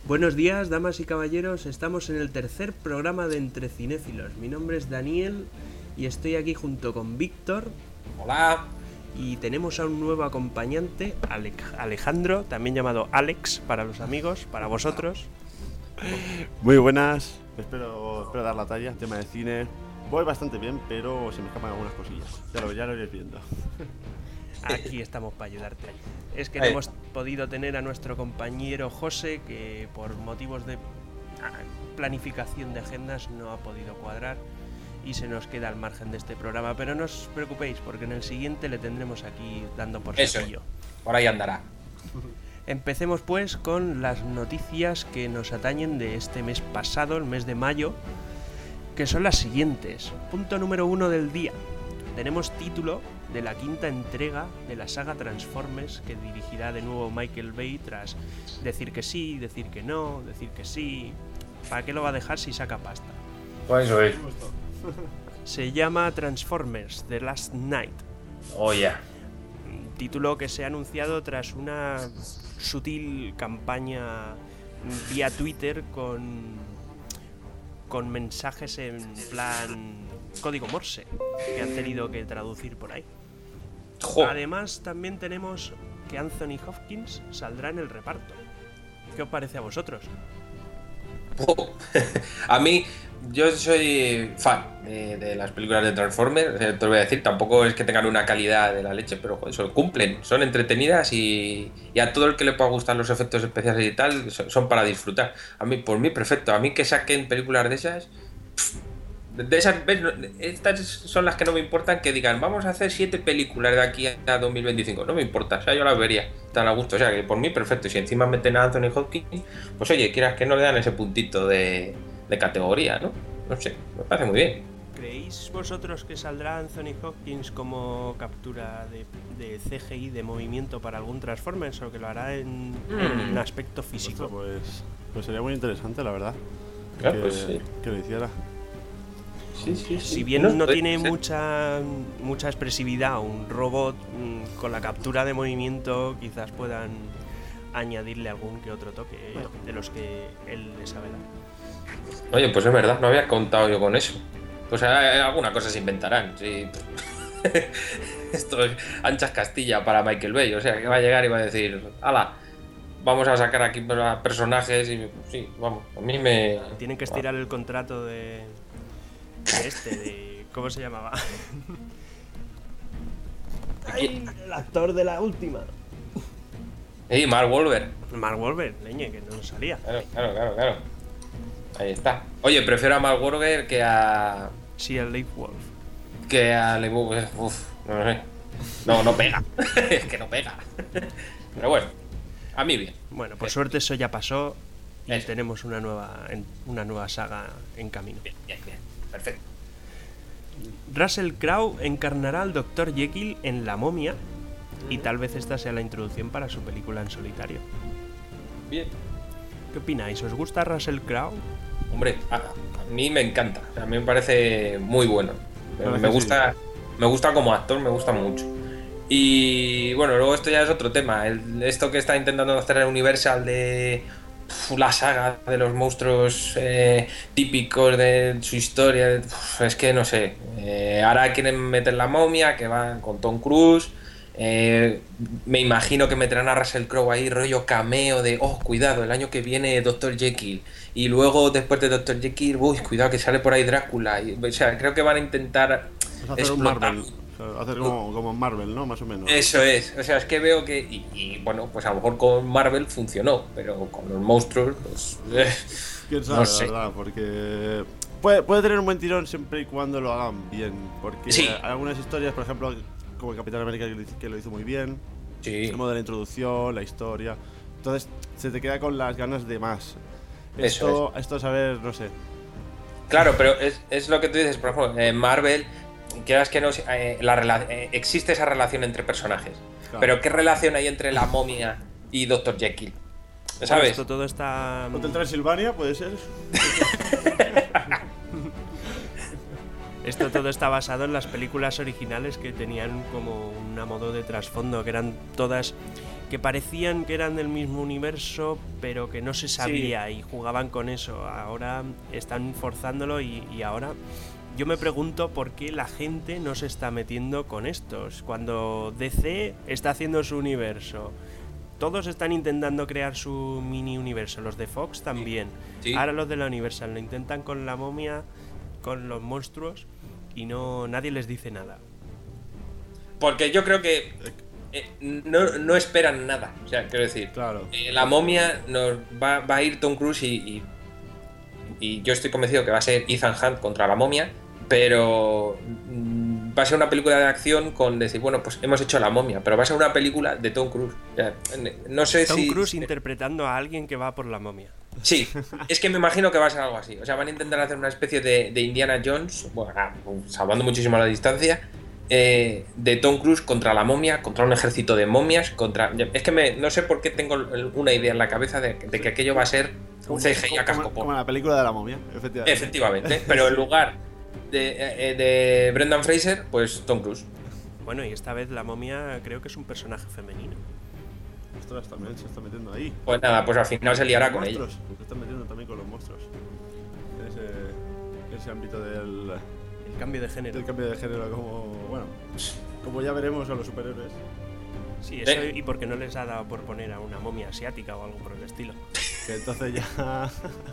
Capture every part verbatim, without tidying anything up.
Buenos días, damas y caballeros, estamos en el tercer programa de Entre Cinéfilos. Mi nombre es Daniel y estoy aquí junto con Víctor. Hola. Y tenemos a un nuevo acompañante, Ale- Alejandro, también llamado Alex para los amigos, para vosotros. Muy buenas, espero, espero dar la talla, tema de cine. Voy bastante bien, pero se me escapan algunas cosillas. Ya lo, ya lo iréis viendo. Aquí estamos para ayudarte. Es que no hemos podido tener a nuestro compañero José, que por motivos de planificación de agendas no ha podido cuadrar y se nos queda al margen de este programa. Pero no os preocupéis, porque en el siguiente le tendremos aquí dando por saquillo. Por ahí andará. Empecemos pues con las noticias que nos atañen de este mes pasado, el mes de mayo, que son las siguientes. Punto número uno del día. Tenemos título de la quinta entrega de la saga Transformers, que dirigirá de nuevo Michael Bay tras decir que sí, decir que no, decir que sí. ¿Para qué lo va a dejar si saca pasta? Pues eso es. Se llama Transformers The Last Night. Oh, ya. Yeah. Título que se ha anunciado tras una sutil campaña vía Twitter con, con mensajes en plan código Morse que han tenido que traducir por ahí. Jo. Además, también tenemos que Anthony Hopkins saldrá en el reparto. ¿Qué os parece a vosotros? Oh. A mí, yo soy fan de, de las películas de Transformers. Te lo voy a decir, tampoco es que tengan una calidad de la leche, pero joder, eso, cumplen, son entretenidas y, y a todo el que le pueda gustar los efectos especiales y tal, son, son para disfrutar. A mí, por mí, perfecto. A mí que saquen películas de esas... Pff, de esas, ¿ves? Estas son las que no me importan, que digan vamos a hacer siete películas de aquí a dos mil veinticinco, no me importa, o sea, yo las vería tan a gusto, o sea, que por mí perfecto. Y si encima meten a Anthony Hopkins, pues oye, quieras que no le dan ese puntito de, de categoría, ¿no? No sé, me parece muy bien. ¿Creéis vosotros que saldrá Anthony Hopkins como captura de, de C G I de movimiento para algún Transformers, o que lo hará en, mm. en aspecto físico? Pues, pues sería muy interesante, la verdad, claro, que, pues sí. que lo hiciera. Sí, sí, sí. Si bien no, no tiene mucha mucha expresividad, un robot mmm, con la captura de movimiento, quizás puedan añadirle algún que otro toque de los que él le sabe dar. Oye, pues es verdad, no había contado yo con eso. Pues alguna cosa se inventarán, sí. Esto es anchas Castilla para Michael Bay, o sea, que va a llegar y va a decir, ¡hala! Vamos a sacar aquí personajes y sí, vamos, a mí me... Tienen que estirar el contrato de... de este, de... ¿cómo se llamaba? Ay, el actor de la última. Sí, Mark Wahlberg. Mark Wahlberg, leñe, que no salía. Claro, claro, claro, claro. Ahí está. Oye, prefiero a Mark Wahlberg que a... Sí, a Leif Wolf. Que a Leif Wolf. Uf, no sé. No, no pega. Es que no pega. Pero bueno, a mí bien. Bueno, por bien. Suerte eso ya pasó y eso. Tenemos una nueva, una nueva saga en camino. Bien, bien, bien. Perfecto. Russell Crowe encarnará al doctor Jekyll en La Momia y tal vez esta sea la introducción para su película en solitario. Bien. ¿Qué opináis? ¿Os gusta Russell Crowe? Hombre, a, a mí me encanta. A mí me parece muy bueno. Me, me gusta, me gusta como actor, me gusta mucho. Y bueno, luego esto ya es otro tema. El, esto que está intentando hacer el Universal de la saga de los monstruos eh, típicos de su historia, uf, es que no sé, eh, ahora quieren meter La Momia, que va con Tom Cruise, eh, me imagino que meterán a Russell Crowe ahí rollo cameo de, oh, cuidado, el año que viene doctor Jekyll, y luego después de doctor Jekyll, uy, cuidado que sale por ahí Drácula, y, o sea, creo que van a intentar hacer explotar. Un Marvel. Hacer como, como Marvel, ¿no? Más o menos. Eso es, o sea, es que veo que, y, y bueno, pues a lo mejor con Marvel funcionó, pero con los monstruos, pues... Eh, quién sabe, no sé. La verdad, porque puede, puede tener un buen tirón siempre y cuando lo hagan bien, porque sí. Hay algunas historias, por ejemplo, como el Capitán América que lo hizo muy bien, sí. El modo de la introducción, la historia, entonces se te queda con las ganas de más. Esto, es. esto es a ver, no sé. Claro, pero es, es lo que tú dices, por ejemplo, en Marvel... Quieras que no, eh, la rela- eh, existe esa relación entre personajes. Claro. Pero ¿qué relación hay entre La Momia y doctor Jekyll? ¿Sabes? Bueno, esto todo está... ¿Hotel Transilvania puede ser? Esto todo está basado en las películas originales que tenían como un modo de trasfondo, que eran todas que parecían que eran del mismo universo, pero que no se sabía sí. y jugaban con eso. Ahora están forzándolo y, y ahora yo me pregunto por qué la gente no se está metiendo con estos. Cuando D C está haciendo su universo, todos están intentando crear su mini universo, los de Fox también. Sí. Sí. Ahora los de la Universal lo intentan con la momia, con los monstruos, y no nadie les dice nada. Porque yo creo que eh, no, no esperan nada. O sea, quiero decir, claro. eh, la momia nos va, va a ir Tom Cruise y, y, y yo estoy convencido que va a ser Ethan Hunt contra la momia, pero mm, va a ser una película de acción con decir, bueno, pues hemos hecho la momia, pero va a ser una película de Tom Cruise. O sea, no sé Tom si... Tom Cruise interpretando a alguien que va por la momia. Sí, es que me imagino que va a ser algo así. O sea, van a intentar hacer una especie de, de Indiana Jones, bueno, salvando muchísimo la distancia, eh, de Tom Cruise contra la momia, contra un ejército de momias, contra... Es que me, no sé por qué tengo una idea en la cabeza de, de que aquello va a ser un C G I a casco. Como la película de la momia, efectivamente. Efectivamente, pero en lugar de, de, de Brendan Fraser, pues Tom Cruise. Bueno, y esta vez la momia creo que es un personaje femenino. Ostras, también se está metiendo ahí. Pues nada, pues al final se liará con ella. Se están metiendo también con los monstruos. En ese, ese ámbito del... El cambio de género. El cambio de género, como... Bueno, como ya veremos a los superhéroes. Sí, eso ¿Eh? Y porque no les ha dado por poner a una momia asiática o algo por el estilo. Que entonces ya...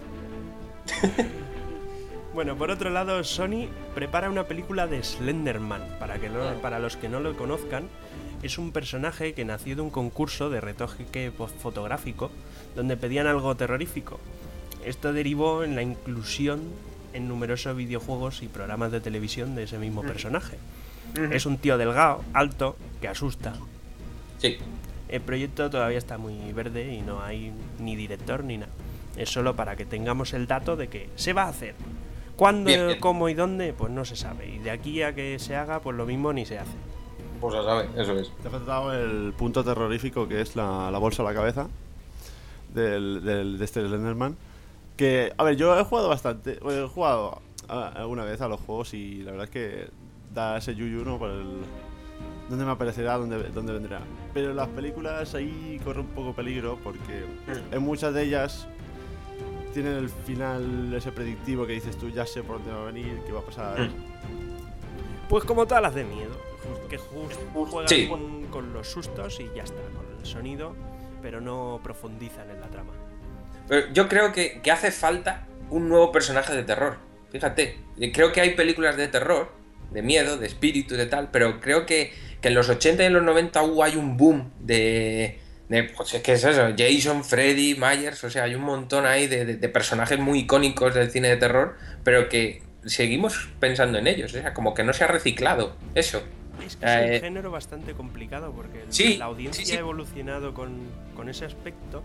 Bueno, por otro lado, Sony prepara una película de Slenderman. Para, que no, para los que no lo conozcan, es un personaje que nació de un concurso de retoque fotográfico donde pedían algo terrorífico. Esto derivó en la inclusión en numerosos videojuegos y programas de televisión de ese mismo personaje. Uh-huh. Es un tío delgado, alto, que asusta. Sí. El proyecto todavía está muy verde y no hay ni director ni nada. Es solo para que tengamos el dato de que se va a hacer. ¿Cuándo, bien, bien. cómo y dónde? Pues no se sabe. Y de aquí a que se haga, pues lo mismo ni se hace. Pues ya sabe, eso es. Te ha faltado el punto terrorífico que es la, la bolsa a la cabeza del, del, de este Slenderman. Que, a ver, yo he jugado bastante. He jugado alguna vez a los juegos y la verdad es que da ese yuyu, ¿no? Por el. ¿Dónde me aparecerá? ¿Dónde, dónde vendrá? Pero las películas ahí corre un poco peligro porque en muchas de ellas tienen el final ese predictivo que dices tú, ya sé por dónde va a venir, qué va a pasar. Pues como todas las de miedo, que justo juegan sí. con, con los sustos y ya está, con el sonido, pero no profundizan en la trama. Pero yo creo que, que hace falta un nuevo personaje de terror. Fíjate, creo que hay películas de terror, de miedo, de espíritu y de tal, pero creo que, que en los ochenta y en los noventa hubo hay un boom de... de pues es que es eso, Jason, Freddy, Myers, o sea, hay un montón ahí de, de, de personajes muy icónicos del cine de terror, pero que seguimos pensando en ellos, o sea, como que no se ha reciclado eso. Es que eh, es un género bastante complicado porque sí, la audiencia sí, sí. ha evolucionado con, con ese aspecto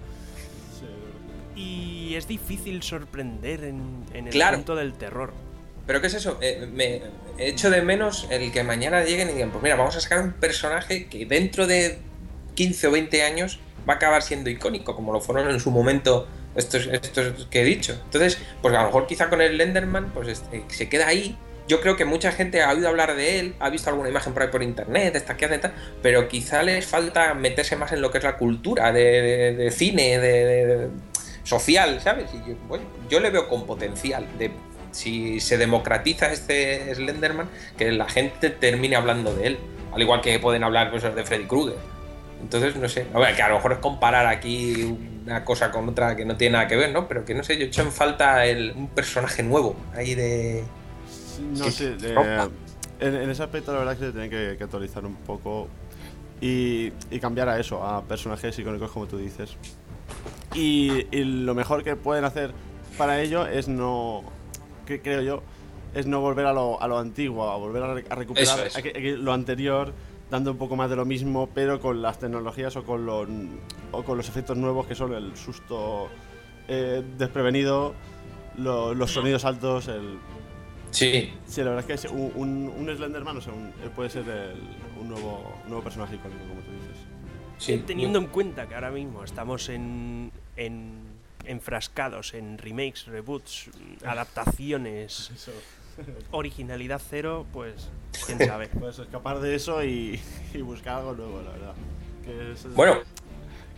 y es difícil sorprender en, en el claro. punto del terror. ¿Pero qué es eso? Eh, me echo de menos el que mañana lleguen y digan, pues mira, vamos a sacar un personaje que dentro de quince o veinte años va a acabar siendo icónico, como lo fueron en su momento estos, estos que he dicho. Entonces, pues a lo mejor quizá con el Slenderman pues este, se queda ahí. Yo creo que mucha gente ha oído hablar de él, ha visto alguna imagen por ahí por internet, estas que hacen tal, pero quizá les falta meterse más en lo que es la cultura de, de, de cine, de, de social, ¿sabes? Y yo, bueno, yo le veo con potencial de si se democratiza este Slenderman, que la gente termine hablando de él, al igual que pueden hablar pues, de Freddy Krueger. Entonces, no sé, a ver, que a lo mejor es comparar aquí una cosa con otra que no tiene nada que ver, ¿no? Pero que no sé, yo he hecho en falta el, un personaje nuevo ahí de... No sí, sé, eh, en, en ese aspecto la verdad es que se tiene que, que actualizar un poco y, y cambiar a eso, a personajes icónicos como tú dices. Y, y lo mejor que pueden hacer para ello es no, que, creo yo, es no volver a lo, a lo antiguo, a volver a, re, a recuperar eso, eso. A que, a que lo anterior, dando un poco más de lo mismo, pero con las tecnologías o con, lo, o con los efectos nuevos que son el susto eh, desprevenido, lo, los sonidos altos, el... Sí. Sí, la verdad es que es un, un, un Slenderman, o sea, un, puede ser el, un, nuevo, un nuevo personaje icónico, como tú dices. Sí, teniendo en cuenta que ahora mismo estamos en, en enfrascados en remakes, reboots, adaptaciones, originalidad cero, pues quién sabe. Puedes escapar de eso y, y buscar algo nuevo, la verdad. Que es, bueno,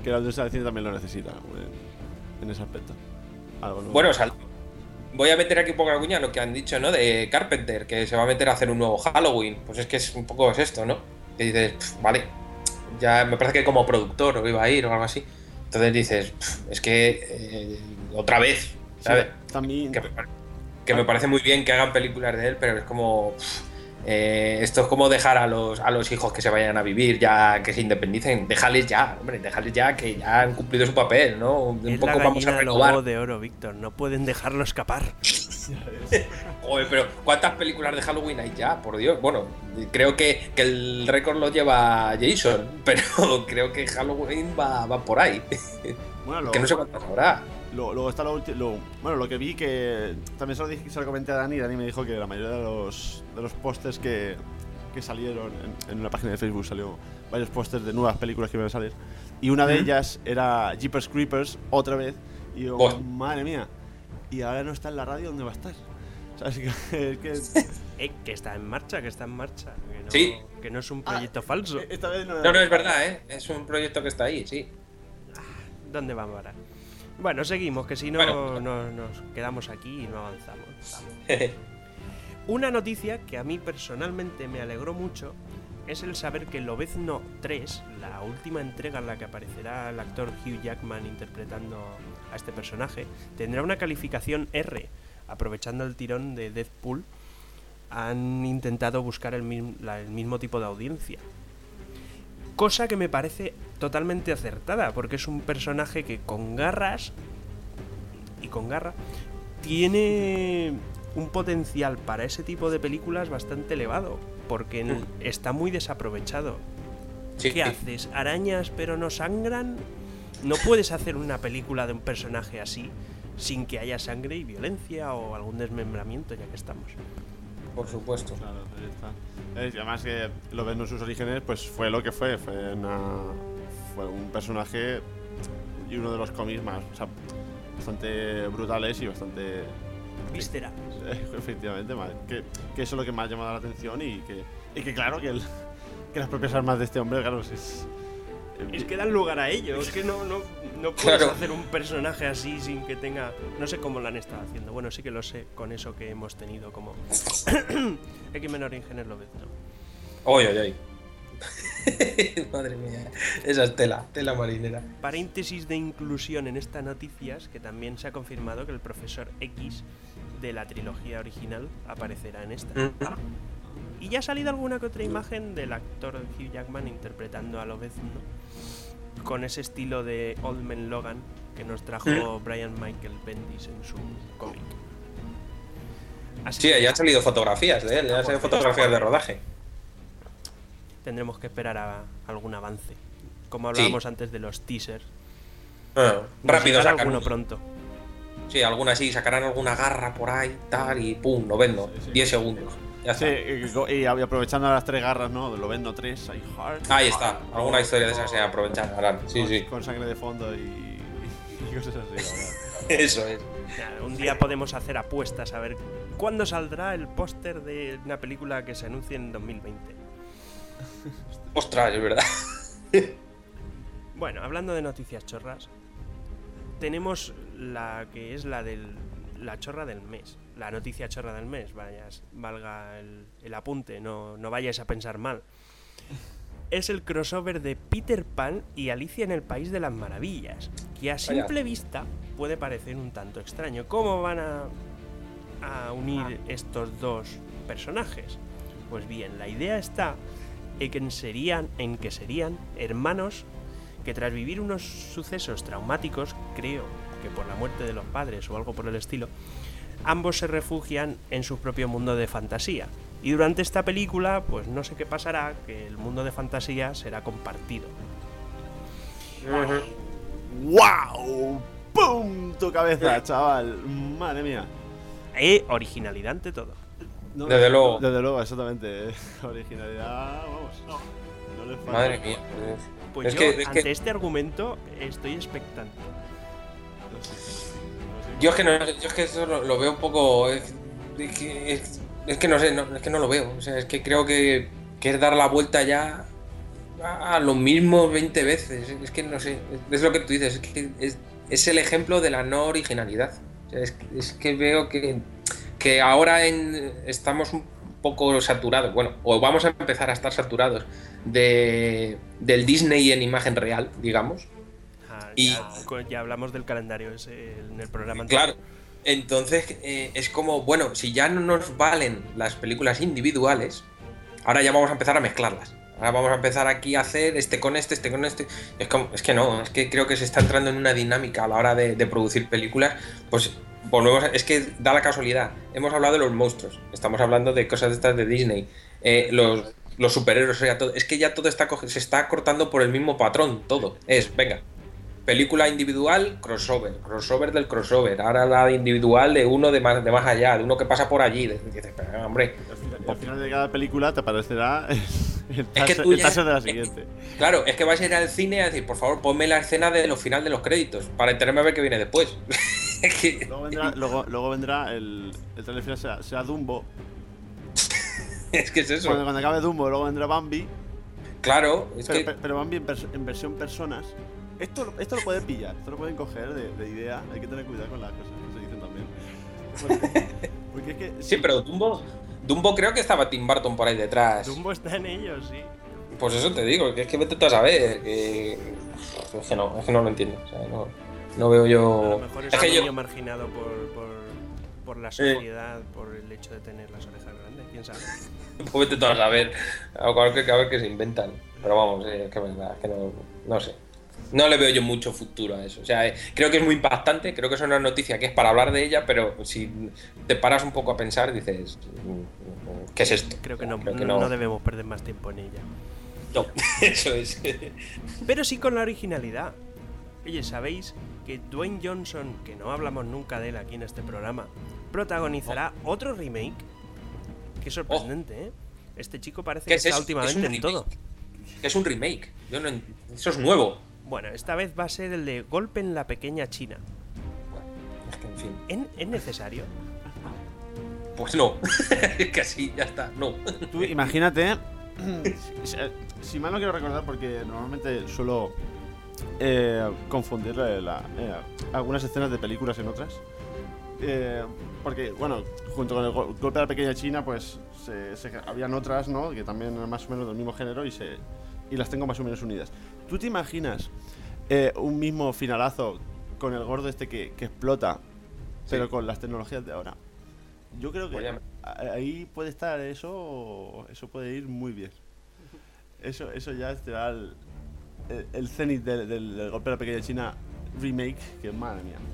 que la industria del cine también lo necesita en, en ese aspecto. Algo nuevo. Bueno, o sea, voy a meter aquí un poco la cuña lo que han dicho, ¿no? De Carpenter, que se va a meter a hacer un nuevo Halloween. Pues es que es un poco es esto, ¿no? Que dices, pff, vale, ya me parece que como productor o iba a ir o algo así. Entonces dices, pff, es que eh, otra vez, ¿sabes? Sí, también. Que, me, que me parece muy bien que hagan películas de él, pero es como... Pff, eh, esto es como dejar a los, a los hijos que se vayan a vivir ya, que se independicen. Déjales ya, hombre, déjales ya que ya han cumplido su papel, ¿no? Un es poco la vamos a gallina renovar. lobo de oro, Víctor. No pueden dejarlo escapar. Joder, pero ¿cuántas películas de Halloween hay ya? Por Dios. Bueno, creo que, que el récord lo lleva Jason, pero creo que Halloween va, va por ahí. Bueno, lo, que no sé cuántas habrá. Luego lo, está lo, lo, bueno, lo que vi que también se lo, dije, se lo comenté a Dani. Dani me dijo que la mayoría de los, de los pósters que, que salieron en, en una página de Facebook salió varios pósters de nuevas películas que iban a salir. Y una de ellas era Jeepers Creepers, otra vez. Y yo, oh. madre mía. Y ahora no está en la radio, ¿dónde va a estar? O sea, así que, que... Eh, que está en marcha, que está en marcha. Que no, sí. Que no es un proyecto ah, falso. Esta vez no, no, no, es verdad, ¿eh? Es un proyecto que está ahí, sí. ¿Dónde vamos ahora? Bueno, seguimos, que si no, bueno. no nos quedamos aquí y no avanzamos. Una noticia que a mí personalmente me alegró mucho es el saber que Lobezno tres, la última entrega en la que aparecerá el actor Hugh Jackman interpretando a este personaje, tendrá una calificación R. Aprovechando el tirón de Deadpool, han intentado buscar el mismo, la, el mismo tipo de audiencia. Cosa que me parece totalmente acertada, porque es un personaje que con garras y con garra tiene un potencial para ese tipo de películas bastante elevado, porque mm. está muy desaprovechado. Sí. ¿Qué haces? ¿Arañas pero no sangran? No puedes hacer una película de un personaje así sin que haya sangre y violencia o algún desmembramiento, ya que estamos. Por supuesto. Claro, ahí está. Y además que lo ven en sus orígenes, pues fue lo que fue. Fue, una, fue un personaje y uno de los cómics más, o sea, bastante brutales y bastante... Visceral. Efectivamente, que, que eso es lo que más ha llamado la atención y que, y que claro, que, el, que las propias armas de este hombre, claro, es... Es que dan lugar a ello, es que no, no, no puedes claro. hacer un personaje así sin que tenga... No sé cómo lo han estado haciendo, bueno, sí que lo sé con eso que hemos tenido como... X-Men Origins Lobezno. Oye, oye, oye. Madre mía, esa es tela, tela marinera. Paréntesis de inclusión en estas noticias, que también se ha confirmado que el Profesor X de la trilogía original aparecerá en esta. ¿Mm? Y ya ha salido alguna que otra imagen del actor Hugh Jackman interpretando a Lobezno con ese estilo de Old Man Logan que nos trajo Brian Michael Bendis en su cómic. Sí, ya han salido fotografías de él, ya han salido fotografías de rodaje. Tendremos que esperar a algún avance. Como hablábamos sí. antes de los teasers. Bueno, rápido sacan alguno pronto. Sí, alguna sí, sacarán alguna garra por ahí, tal, y pum, lo vendo. Sí, sí. diez segundos. Ya sí, está. Y, y aprovechando las tres garras, ¿no? Lo vendo tres, hay hard. Ahí está, alguna historia de esas se aprovecharán. Sí, con, sí. Con sangre de fondo y, y cosas así, ¿verdad? Eso es. Un día podemos hacer apuestas a ver cuándo saldrá el póster de una película que se anuncie en dos mil veinte. Ostras, es verdad. Bueno, hablando de noticias chorras, tenemos la que es la del la chorra del mes, la noticia chorra del mes, vayas, valga el, el apunte, no, no vayáis a pensar mal. Es el crossover de Peter Pan y Alicia en el País de las Maravillas, que a simple Vaya. vista puede parecer un tanto extraño. ¿Cómo van a, a unir ah. estos dos personajes? Pues bien, la idea está en que serían, en que serían hermanos que tras vivir unos sucesos traumáticos, creo que por la muerte de los padres o algo por el estilo, ambos se refugian en su propio mundo de fantasía. Y durante esta película, pues no sé qué pasará, que el mundo de fantasía será compartido. ¡Wow! ¡Pum! Tu cabeza, chaval. Madre mía. Eh, originalidad ante todo. No, desde luego. Desde luego, exactamente. Originalidad, vamos. No, no le falta. Madre mía. Pues es yo, que, es ante que... este argumento, estoy expectante. Yo es que, no, yo es que eso lo, lo veo un poco... Es, es, que, es, es que no sé, no, es que no lo veo. O sea, es que creo que, que es dar la vuelta ya a lo mismo veinte veces. Es que no sé, es lo que tú dices, es que es, es el ejemplo de la no originalidad. O sea, es, es que veo que, que ahora en, estamos un poco saturados, bueno, o vamos a empezar a estar saturados de, del Disney en imagen real, digamos. Ah, y ya, ya hablamos del calendario ese en el programa claro, anterior. entonces eh, es como, bueno, si ya no nos valen las películas individuales, ahora ya vamos a empezar a mezclarlas. Ahora vamos a empezar aquí a hacer este con este, este con este. Es, como, es que no, es que creo que se está entrando en una dinámica a la hora de, de producir películas. Pues volvemos a, es que da la casualidad. Hemos hablado de los monstruos, estamos hablando de cosas de estas de Disney, eh, los, los superhéroes, o sea, todo, es que ya todo está se está cortando por el mismo patrón, todo. Es, venga, película individual, crossover, crossover del crossover, ahora la individual de uno de más, de más allá, de uno que pasa por allí. Dices, pero hombre. Y al final de cada película te aparecerá el taser, es que tú el ya, taser de la es, siguiente. Claro, es que vas a ir al cine a decir, por favor, ponme la escena de los final de los créditos para enterarme a ver qué viene después. Es que... luego, vendrá, luego, luego vendrá el, el trailer final será, será Dumbo. Es que es eso. Cuando, cuando acabe Dumbo, luego vendrá Bambi. Claro, es pero, que... pero, pero Bambi en, en versión personas. Esto, esto lo pueden pillar, esto lo pueden coger de, de idea. Hay que tener cuidado con las cosas que se dicen también. Porque, porque es que, sí, sí, pero Dumbo, Dumbo creo que estaba Tim Burton por ahí detrás. Dumbo está en ellos, sí. Pues eso te digo, que es que vete tú a saber. Que... Es que no, es que no lo entiendo. O sea, no, no veo yo. A lo mejor es, es un que niño yo... marginado por, por, por la sociedad, eh. por el hecho de tener las orejas grandes, quién sabe. Pues vete tú a saber. A ver, a ver qué se inventan. Pero vamos, eh, que verdad, que no, no sé. No le veo yo mucho futuro a eso. O sea, eh, creo que es muy impactante, creo que es una noticia que es para hablar de ella, pero si te paras un poco a pensar, dices, ¿qué es esto? Creo que no, creo que no, no. no debemos perder más tiempo en ella. No, eso es. Pero sí con la originalidad. Oye, ¿sabéis que Dwayne Johnson, que no hablamos nunca de él aquí en este programa, protagonizará oh. otro remake? Qué sorprendente, oh. ¿eh? Este chico parece que es está eso? últimamente en todo. Es un remake. Yo no, eso es nuevo. Bueno, esta vez va a ser el de Golpe en la Pequeña China. Bueno, es que en fin. ¿En, ¿Es necesario? Pues no. Es que así, ya está. No. Tú imagínate. Si, si mal no quiero recordar, porque normalmente suelo eh, confundir la, la, eh, algunas escenas de películas en otras. Eh, porque, bueno, junto con el go golpe de la pequeña China, pues se, se, habían otras, ¿no? Que también eran más o menos del mismo género y, se, y las tengo más o menos unidas. ¿Tú te imaginas eh, un mismo finalazo con el gordo este que, que explota, sí, pero con las tecnologías de ahora? Yo creo que Oye. ahí puede estar eso, eso puede ir muy bien. Eso, eso ya será el, el, el cenit del, del, del golpe de la pequeña China remake, que madre mía.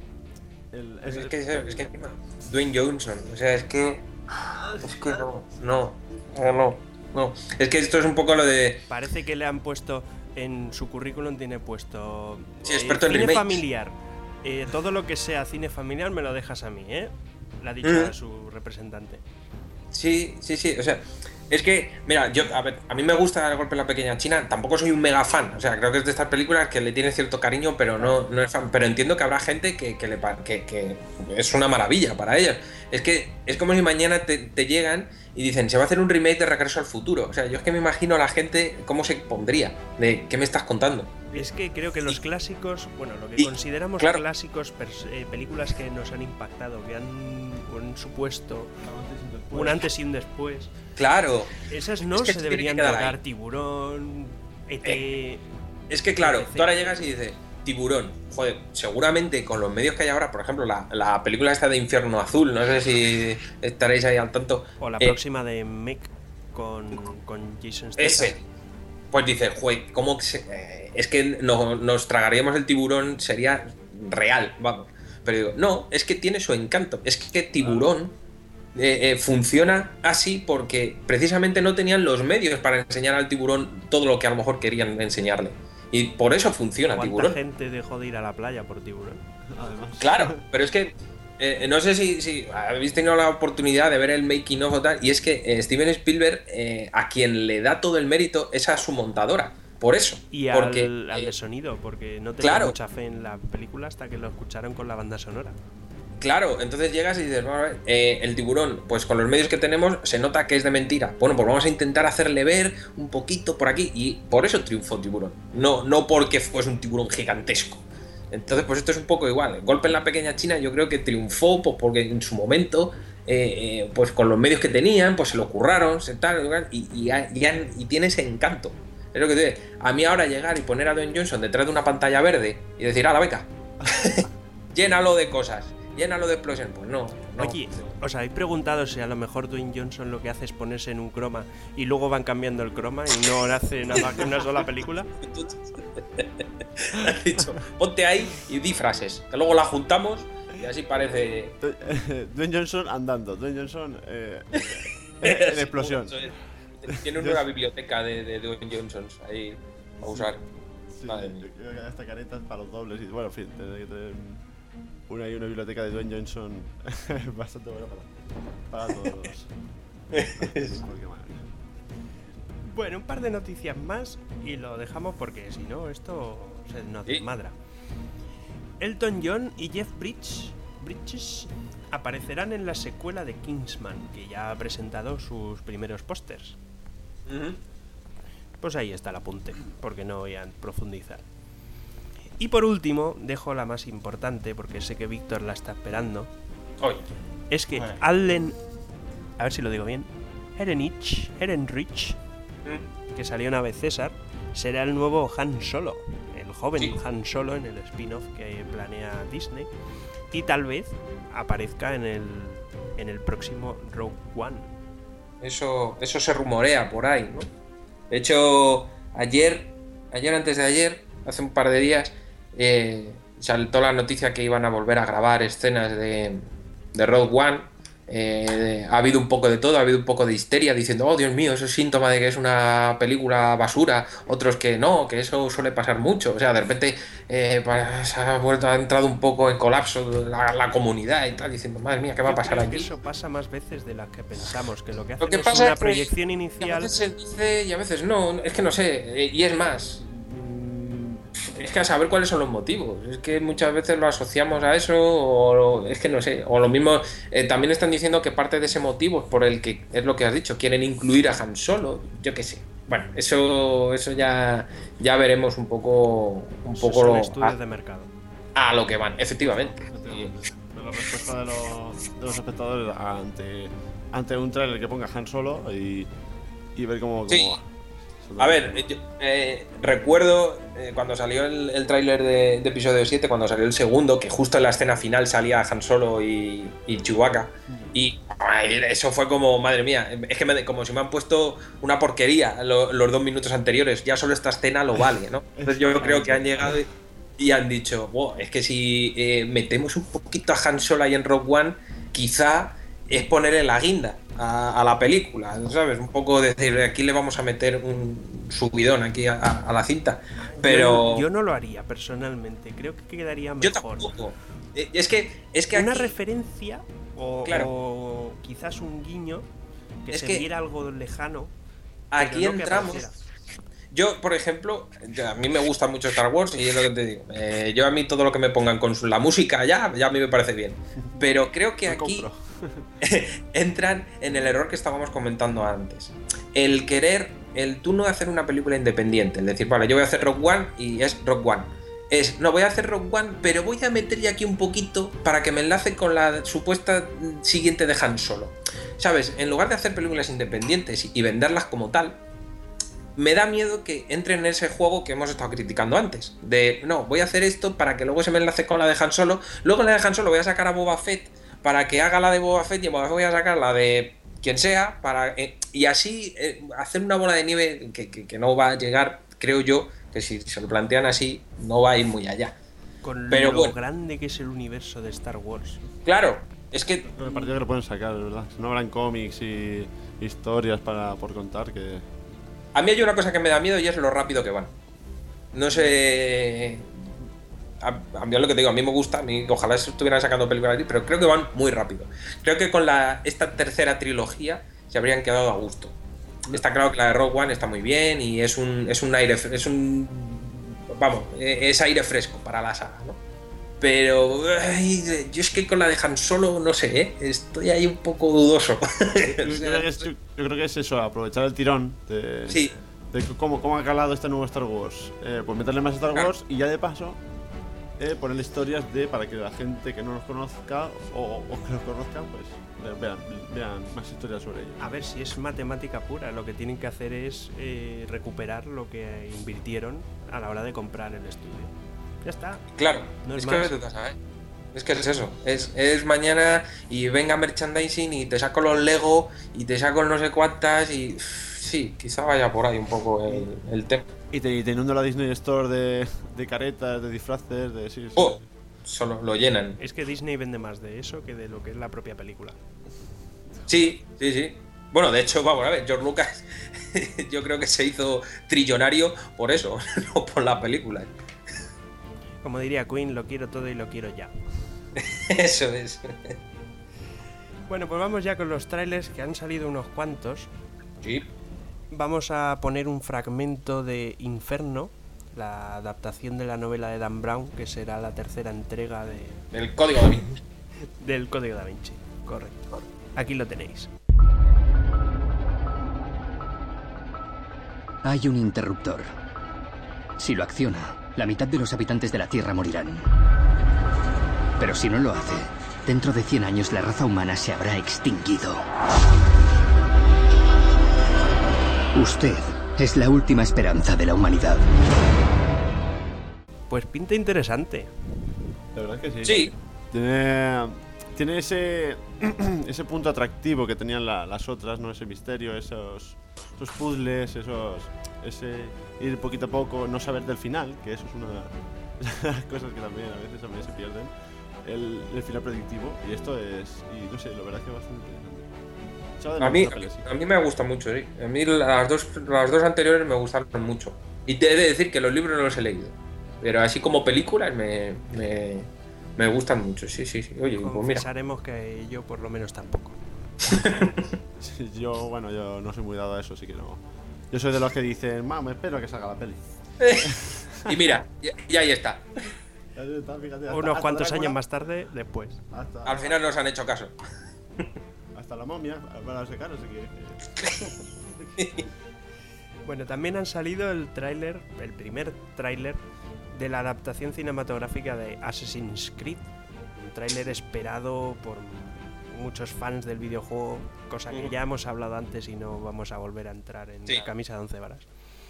El, es, es, que, es que encima Dwayne Johnson, o sea, es que es que no, no, no, no, es que esto es un poco lo de... Parece que le han puesto en su currículum, tiene puesto sí, experto eh, en cine remakes. familiar. Eh, todo lo que sea cine familiar me lo dejas a mí, ¿eh? Le ha dicho mm. a su representante. Sí, sí, sí, o sea, es que, mira, yo, a ver, a mí me gusta El golpe en la pequeña China, tampoco soy un mega fan, o sea, creo que es de estas películas que le tiene cierto cariño, pero no, no es fan, pero entiendo que habrá gente que, que, le, que, que es una maravilla para ellos. Es que es como si mañana te, te llegan y dicen, se va a hacer un remake de Regreso al Futuro, o sea, yo es que me imagino a la gente cómo se pondría, de qué me estás contando. Es que creo que los clásicos, bueno, lo que y, consideramos claro. clásicos, eh, películas que nos han impactado, que han, han supuesto un antes y un después. Claro. Esas no es que se deberían tocar. Ahí. Tiburón, E T... Eh, es que claro, etcétera. Tú ahora llegas y dices, Tiburón, joder, seguramente con los medios que hay ahora, por ejemplo, la, la película esta de Infierno Azul, no sé si estaréis ahí al tanto. O la eh, próxima de Meg con, con Jason Statham. Ese. Pues dices, joder, ¿cómo se, eh, es que no, nos tragaríamos el tiburón? Sería real, vamos. Pero digo, no, es que tiene su encanto. Es que Tiburón eh, eh, funciona así porque precisamente no tenían los medios para enseñar al tiburón todo lo que a lo mejor querían enseñarle. Y por eso funciona Tiburón. ¿Cuánta gente dejó de ir a la playa por Tiburón? Además. Claro, pero es que eh, no sé si, si habéis tenido la oportunidad de ver el making of o tal, y es que eh, Steven Spielberg eh, a quien le da todo el mérito es a su montadora. Por eso. Y porque, al, al eh, de sonido, porque no tenía claro. mucha fe en la película hasta que lo escucharon con la banda sonora. Claro, entonces llegas y dices, bueno, a ver, eh, el tiburón, pues con los medios que tenemos se nota que es de mentira. Bueno, pues vamos a intentar hacerle ver un poquito por aquí. Y por eso triunfó Tiburón. No, no porque fuese un tiburón gigantesco. Entonces, pues esto es un poco igual. El Golpe en la Pequeña China yo creo que triunfó pues porque en su momento, eh, eh, pues con los medios que tenían, pues se lo curraron, se tal, y, y, y, y tiene ese encanto. Es lo que te digo. A mí ahora llegar y poner a Dwayne Johnson detrás de una pantalla verde y decir, ¡hala, beca! Llénalo de cosas. Llénalo de explosiones. Pues no, no. Oye, ¿os habéis preguntado si a lo mejor Dwayne Johnson lo que hace es ponerse en un croma y luego van cambiando el croma y no hace nada que una sola película? Has dicho, ponte ahí y di frases, que luego las juntamos y así parece... Dwayne Johnson andando, Dwayne Johnson eh, en explosión. Tiene una biblioteca de, de Dwayne Johnson ahí a usar. Sí, vale. Yo creo que hasta caretas para los dobles y bueno, en fin, tener que tener una y una biblioteca de Dwayne Johnson bastante buena para, para todos. Bueno, un par de noticias más y lo dejamos porque si no esto se nos desmadra. Elton John y Jeff Bridges, Bridges aparecerán en la secuela de Kingsman, que ya ha presentado sus primeros pósters. Uh-huh. Pues ahí está el apunte, porque no voy a profundizar. Y por último, dejo la más importante, porque sé que Víctor la está esperando. Oye. Es que Oye. Allen, a ver si lo digo bien, Ehrenreich, Ehrenreich, ¿Mm? que salió una vez César, será el nuevo Han Solo, el joven sí. Han Solo en el spin-off que planea Disney, y tal vez aparezca en el en el próximo Rogue One. Eso, eso se rumorea por ahí, ¿no? De hecho, ayer, ayer antes de ayer, hace un par de días, eh, saltó la noticia que iban a volver a grabar escenas de, de Rogue One. Eh, ha habido un poco de todo, ha habido un poco de histeria diciendo, oh Dios mío, eso es síntoma de que es una película basura, otros que no, que eso suele pasar mucho, o sea, de repente eh, se ha vuelto, ha entrado un poco en colapso la, la comunidad y tal, diciendo, madre mía, ¿qué va a pasar aquí? Eso pasa más veces de las que pensamos, que lo que hacen lo que es pasa una es que proyección inicial. A veces se dice y a veces no, es que no sé, y es más, es que a saber cuáles son los motivos. Es que muchas veces lo asociamos a eso, o es que no sé. O lo mismo, eh, también están diciendo que parte de ese motivo es por el que, es lo que has dicho, quieren incluir a Han Solo. Yo qué sé. Bueno, eso eso ya ya veremos un poco un Esos poco son lo, estudios a, de mercado. A lo que van, efectivamente. De la respuesta de los, de los espectadores ante ante un tráiler que ponga Han Solo y, y ver cómo, cómo sí. va. A ver, yo, eh, recuerdo eh, cuando salió el, el tráiler de, de episodio siete, cuando salió el segundo, que justo en la escena final salía Han Solo y, y Chewbacca. Y ay, eso fue como, madre mía, es que me, como si me han puesto una porquería lo, los dos minutos anteriores. Ya solo esta escena lo vale, ¿no? Entonces yo creo que han llegado y, y han dicho, wow, es que si eh, metemos un poquito a Han Solo ahí en Rogue One, quizá es ponerle la guinda a, a la película, ¿sabes? Un poco decir, aquí le vamos a meter un subidón aquí a, a la cinta, pero... Yo, yo no lo haría personalmente, creo que quedaría mejor. Yo tampoco. Es que, es que una aquí... referencia o, claro. o quizás un guiño que es se que viera algo lejano. Aquí no entramos... Yo, por ejemplo, yo, a mí me gusta mucho Star Wars y es lo que te digo. Eh, yo a mí todo lo que me pongan con su, la música ya, ya a mí me parece bien. Pero creo que aquí entran en el error que estábamos comentando antes. El querer, el tú no hacer una película independiente. El decir, vale, yo voy a hacer Rogue One y es Rogue One. Es, no, voy a hacer Rogue One, pero voy a meter ya aquí un poquito para que me enlace con la supuesta siguiente de Han Solo. ¿Sabes? En lugar de hacer películas independientes y venderlas como tal, me da miedo que entre en ese juego que hemos estado criticando antes. De, no, voy a hacer esto para que luego se me enlace con la de Han Solo. Luego en la de Han Solo voy a sacar a Boba Fett para que haga la de Boba Fett y en Boba Fett voy a sacar la de quien sea. Para eh, y así eh, hacer una bola de nieve que, que, que no va a llegar, creo yo, que si se lo plantean así, no va a ir muy allá. Con Pero lo bueno, grande que es el universo de Star Wars. Claro, es que... Me parece que lo pueden sacar, ¿verdad? No habrán cómics y historias para por contar que... A mí hay una cosa que me da miedo y es lo rápido que van. No sé... A, a mí es lo que te digo, a mí me gusta, a mí, ojalá estuvieran sacando películas, pero creo que van muy rápido. Creo que con la esta tercera trilogía se habrían quedado a gusto. Está claro que la de Rogue One está muy bien y es un, es un aire... Es un... Vamos, es aire fresco para la saga, ¿no? Pero ay, yo es que con la de Han Solo, no sé, ¿eh? Estoy ahí un poco dudoso. Yo, creo que es, yo creo que es eso, aprovechar el tirón de, Sí. de cómo, cómo ha calado este nuevo Star Wars. Eh, pues meterle más Star Wars y ya de paso eh, ponerle historias de para que la gente que no los conozca o, o que los conozcan, pues vean, vean más historias sobre ellos. A ver, si es matemática pura, lo que tienen que hacer es eh, recuperar lo que invirtieron a la hora de comprar el estudio. Ya está. Claro, No es es que más. ves tú, ¿sabes? Es que es eso, es, es mañana y venga merchandising y te saco los Lego y te saco no sé cuántas y uff, sí, quizá vaya por ahí un poco el, el tema. Y te, y te inunda la Disney Store de, de caretas, de disfraces, de sí, sí. Oh, solo lo llenan. Es que Disney vende más de eso que de lo que es la propia película. Sí, sí, sí. Bueno, de hecho, vamos a ver, George Lucas yo creo que se hizo trillonario por eso, no por la película. Como diría Queen, lo quiero todo y lo quiero ya. Eso es. Bueno, pues vamos ya con los trailers, que han salido unos cuantos. Sí. Vamos a poner un fragmento de Inferno, la adaptación de la novela de Dan Brown, que será la tercera entrega de, El código da Vinci. del Código da Vinci. Correcto. Aquí lo tenéis. Hay un interruptor. Si lo acciona, la mitad de los habitantes de la Tierra morirán. Pero si no lo hace, dentro de cien años la raza humana se habrá extinguido. Usted es la última esperanza de la humanidad. Pues pinta interesante. La verdad es que sí. Sí. Tiene, tiene ese ese punto atractivo que tenían la, las otras, ¿no? Ese misterio, esos, esos puzzles, esos ese ir poquito a poco, no saber del final, que eso es una de las cosas que también a veces también se pierden, el, el final predictivo. Y esto es, y no sé, la verdad es que es bastante interesante. A mí, a, mí, a mí me gusta mucho, sí. A mí las dos, las dos anteriores me gustaron mucho. Y te he de decir que los libros no los he leído. Pero así como películas me, me, me gustan mucho, sí, sí, sí. Oye, pues mira. Confesaremos que yo por lo menos tampoco. Sí, yo, bueno, yo no soy muy dado a eso, así que no. Yo soy de los que dicen, mamá, espero a que salga la peli. Y mira, y, y ahí está. Fíjate, hasta, Unos hasta cuantos Drácula, años más tarde, después. Hasta, Al final nos han hecho caso. Hasta la momia para secar, así que. Bueno, también han salido el tráiler, el primer tráiler de la adaptación cinematográfica de Assassin's Creed. Un tráiler esperado por muchos fans del videojuego, cosa que ya hemos hablado antes y no vamos a volver a entrar en Sí. la camisa de once varas.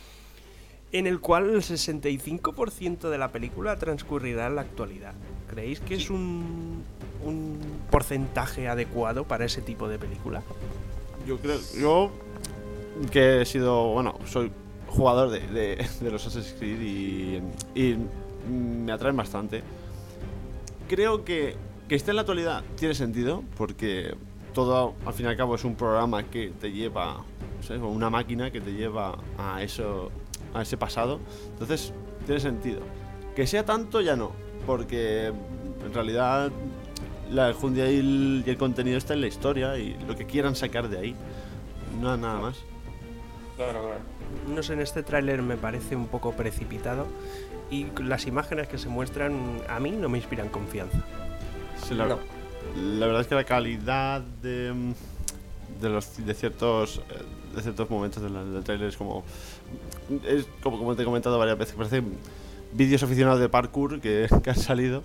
En el cual el sesenta y cinco por ciento de la película transcurrirá en la actualidad. ¿Creéis que es un, un porcentaje adecuado para ese tipo de película? Yo creo. Yo. Que he sido. Bueno, soy jugador de, de, de los Assassin's Creed y. Y me atraen bastante. Creo que. Que esté en la actualidad tiene sentido, porque todo, al fin y al cabo, es un programa que te lleva. ¿Sabes? Una máquina que te lleva a eso. A ese pasado. Entonces, tiene sentido. Que sea tanto, ya no. Porque en realidad la enjundia y el, y el contenido está en la historia y lo que quieran sacar de ahí. No nada más. Claro, claro. No sé, en este tráiler me parece un poco precipitado y las imágenes que se muestran a mí no me inspiran confianza. Sí, la, No. la verdad es que la calidad de, de los de ciertos de ciertos momentos del, del tráiler es como es como, como te he comentado varias veces, parece vídeos aficionados de parkour que, que han salido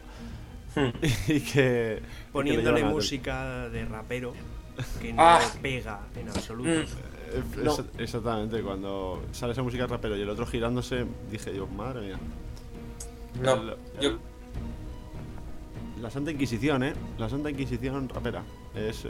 y que Poniéndole que música de rapero que no Ah. pega en absoluto. Mm. Eh, No. es- exactamente, cuando sale esa música rapero y el otro girándose, dije yo, madre mía. No, El- yo, La Santa Inquisición, ¿eh? La Santa Inquisición rapera. Es.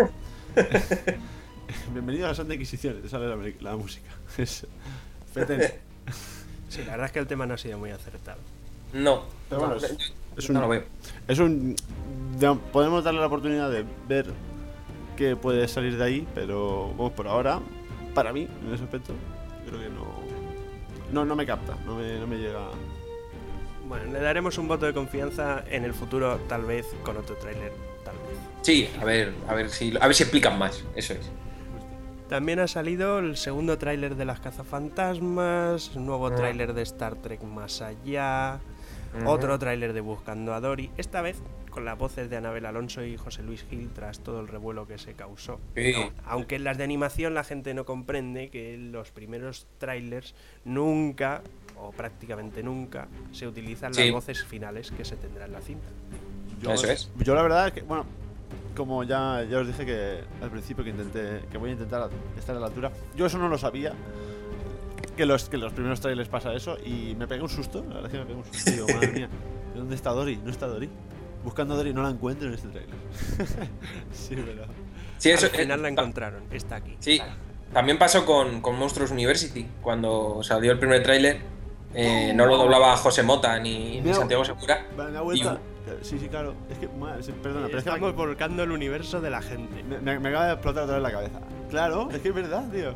eh, Bienvenido a la Santa Inquisición. Te sale la, la música. Es. Feten. Sí, la verdad es que el tema no ha sido muy acertado. no. Pero bueno, no, es- yo- es no un- lo veo. Es un. de- podemos darle la oportunidad de ver qué puede salir de ahí, pero vamos, por ahora, para mí, en ese aspecto, creo que no. No, no me capta, no me, no me llega. Bueno, le daremos un voto de confianza en el futuro, tal vez con otro tráiler, tal vez. Sí, a ver, a ver si, a ver si explican más. Eso es. También ha salido el segundo tráiler de Las Cazafantasmas, nuevo tráiler de Star Trek Más Allá, Uh-huh. Otro tráiler de Buscando a Dory, esta vez con las voces de Anabel Alonso y José Luis Gil tras todo el revuelo que se causó. Sí. Aunque en las de animación la gente no comprende que en los primeros trailers nunca, o prácticamente nunca, se utilizan sí. las voces finales que se tendrá en la cinta. Yo, Eso es. Yo la verdad es que, bueno, como ya, ya os dije que al principio que intenté, que voy a intentar estar a la altura, yo eso no lo sabía. Que los, que los primeros trailers pasa eso y me pegué un susto, la verdad es que me pegué un susto. Digo, madre mía, ¿dónde está Dory? No está Dory. Buscando a Dory, no la encuentro en este trailer. Sí, pero... Sí, eso, al final eh, la encontraron, está aquí. Sí, también pasó con, con Monstruos University, cuando salió el primer tráiler, eh, no lo doblaba José Mota ni, ni Santiago Segura. Vale, me ha vuelto. Y... Sí, sí, claro. Es que, madre, perdona, pero estamos es que... volcando el universo de la gente. Me, me, me acaba de explotar otra vez la cabeza. Claro, es que es verdad, tío.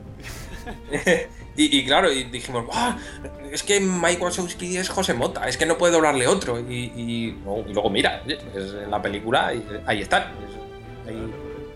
y, y claro, y dijimos, ¡ah! Es que Mike Wazowski es José Mota, es que no puede doblarle otro. Y, y, no, y luego mira, es en la película, y ahí están. Ahí.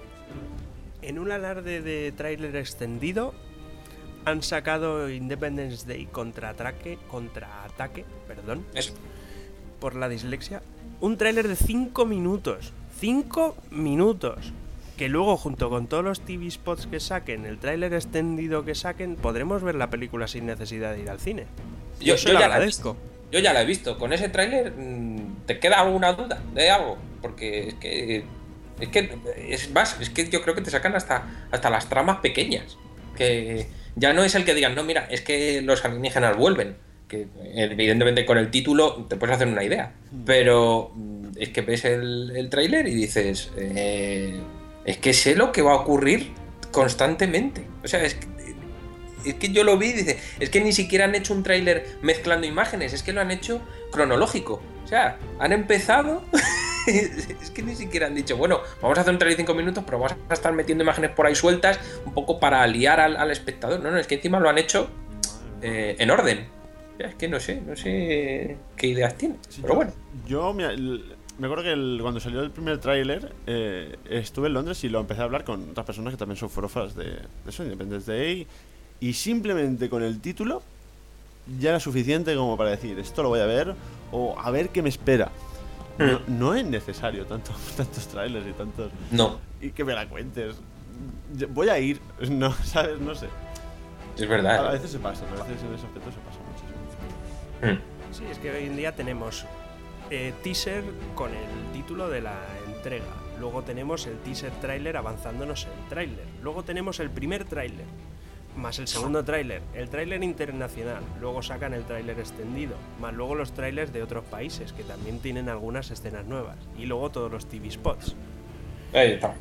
En un alarde de tráiler extendido, han sacado Independence Day contraataque, contraataque, perdón, Eso. por la dislexia. Un tráiler de cinco minutos. cinco minutos. Que luego, junto con todos los T V spots que saquen, el tráiler extendido que saquen, podremos ver la película sin necesidad de ir al cine. Yo, yo, yo ya la he visto. Yo ya la he visto. Con ese tráiler, ¿te queda alguna duda de algo? Porque es que... Es que es más, es que yo creo que te sacan hasta, hasta las tramas pequeñas. Que ya no es el que digan, no, mira, es que los alienígenas vuelven. Que evidentemente con el título te puedes hacer una idea. Pero es que ves el, el tráiler y dices... Eh, es que sé lo que va a ocurrir constantemente. O sea, es que, es que yo lo vi y dice, es que ni siquiera han hecho un tráiler mezclando imágenes, es que lo han hecho cronológico. O sea, han empezado... es que ni siquiera han dicho, bueno, vamos a hacer un trailer de cinco minutos, pero vamos a estar metiendo imágenes por ahí sueltas, un poco para liar al, al espectador. No, no, es que encima lo han hecho eh, en orden. Ya, es que no sé, no sé qué ideas tiene, sí, pero yo, bueno. Yo, mira, el, me acuerdo que el, cuando salió el primer tráiler, eh, estuve en Londres y lo empecé a hablar con otras personas que también son forofas de, de eso, Independence Day, y simplemente con el título ya era suficiente como para decir, esto lo voy a ver, o a ver qué me espera. No, no es necesario tanto, tantos trailers y tantos... No. Y que me la cuentes. Voy a ir, no, ¿sabes? No sé. Es verdad. A veces se pasa, a veces en ese aspecto se pasa muchísimo. Sí, es que hoy en día tenemos eh, teaser con el título de la entrega. Luego tenemos el teaser trailer avanzándonos en el trailer. Luego tenemos el primer trailer, más el segundo tráiler, el tráiler internacional, luego sacan el tráiler extendido, más luego los tráilers de otros países que también tienen algunas escenas nuevas, y luego todos los T V spots. Ahí está.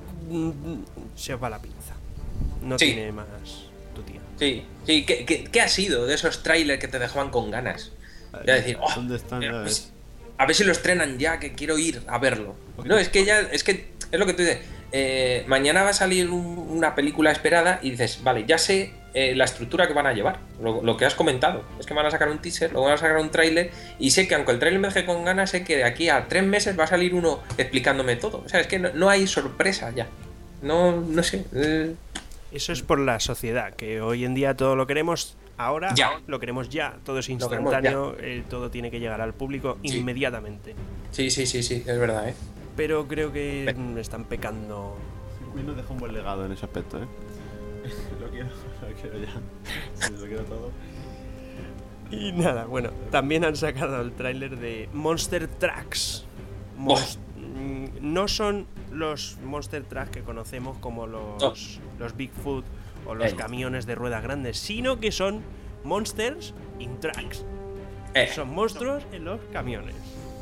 Se os va la pinza. No sí. tiene más tu tía. Sí, sí. ¿Qué, qué, qué ha sido de esos trailers que te dejaban con ganas? Ya decir, oh, ¿dónde están? Pero, pues, a ver si lo estrenan ya, que quiero ir a verlo. No, es que ya, es que es lo que tú dices. Eh, mañana va a salir un, una película esperada y dices, vale, ya sé eh, la estructura que van a llevar, lo, lo que has comentado, es que van a sacar un teaser, luego van a sacar un tráiler y sé que aunque el tráiler me deje con ganas, sé que de aquí a tres meses va a salir uno explicándome todo, o sea, es que no, no hay sorpresa ya, no, no sé. Eh... Eso es por la sociedad, que hoy en día todo lo queremos ahora, ya. lo queremos ya, todo es instantáneo, eh, todo tiene que llegar al público sí. inmediatamente. Sí, sí, sí, sí, es verdad, ¿eh? Pero creo que Pe- están pecando. Circuit nos deja un buen legado en ese aspecto, ¿eh? Lo quiero, lo quiero ya. Sí, lo quiero todo. Y nada, bueno, también han sacado el tráiler de Monster Trucks. Monst- oh. No son los Monster Trucks que conocemos como los, oh. los Bigfoot o los eh. camiones de ruedas grandes, sino que son Monsters in Trucks. Eh. Son monstruos en los camiones.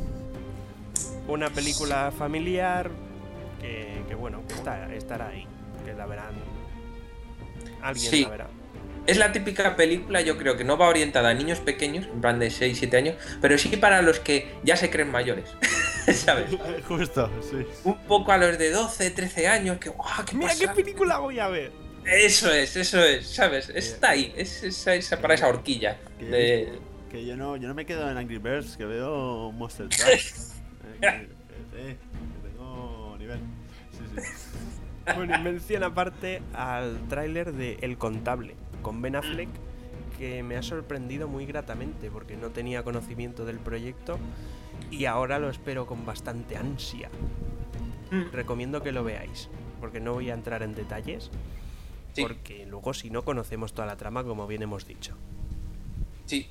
Una película familiar que, que bueno, que está, estará ahí, que la verán. Alguien sí. la verá. Es la típica película, yo creo que no va orientada a niños pequeños, en plan de seis siete años, pero sí para los que ya se creen mayores, ¿sabes? Justo, sí. Un poco a los de doce, trece años, que ¡guau! ¿Qué Mira pasa? qué película voy a ver. Eso es, eso es, ¿sabes? Está ahí, es esa, esa para esa horquilla. Que, de... que yo no, yo no me quedo en Angry Birds, que veo Monster Trucks. Eh, que tengo nivel. Sí, sí. Bueno, y mención aparte al tráiler de El Contable, con Ben Affleck, que me ha sorprendido muy gratamente porque no tenía conocimiento del proyecto y ahora lo espero con bastante ansia. Mm. Recomiendo que lo veáis, porque no voy a entrar en detalles, sí. Porque luego si no conocemos toda la trama, como bien hemos dicho. Sí.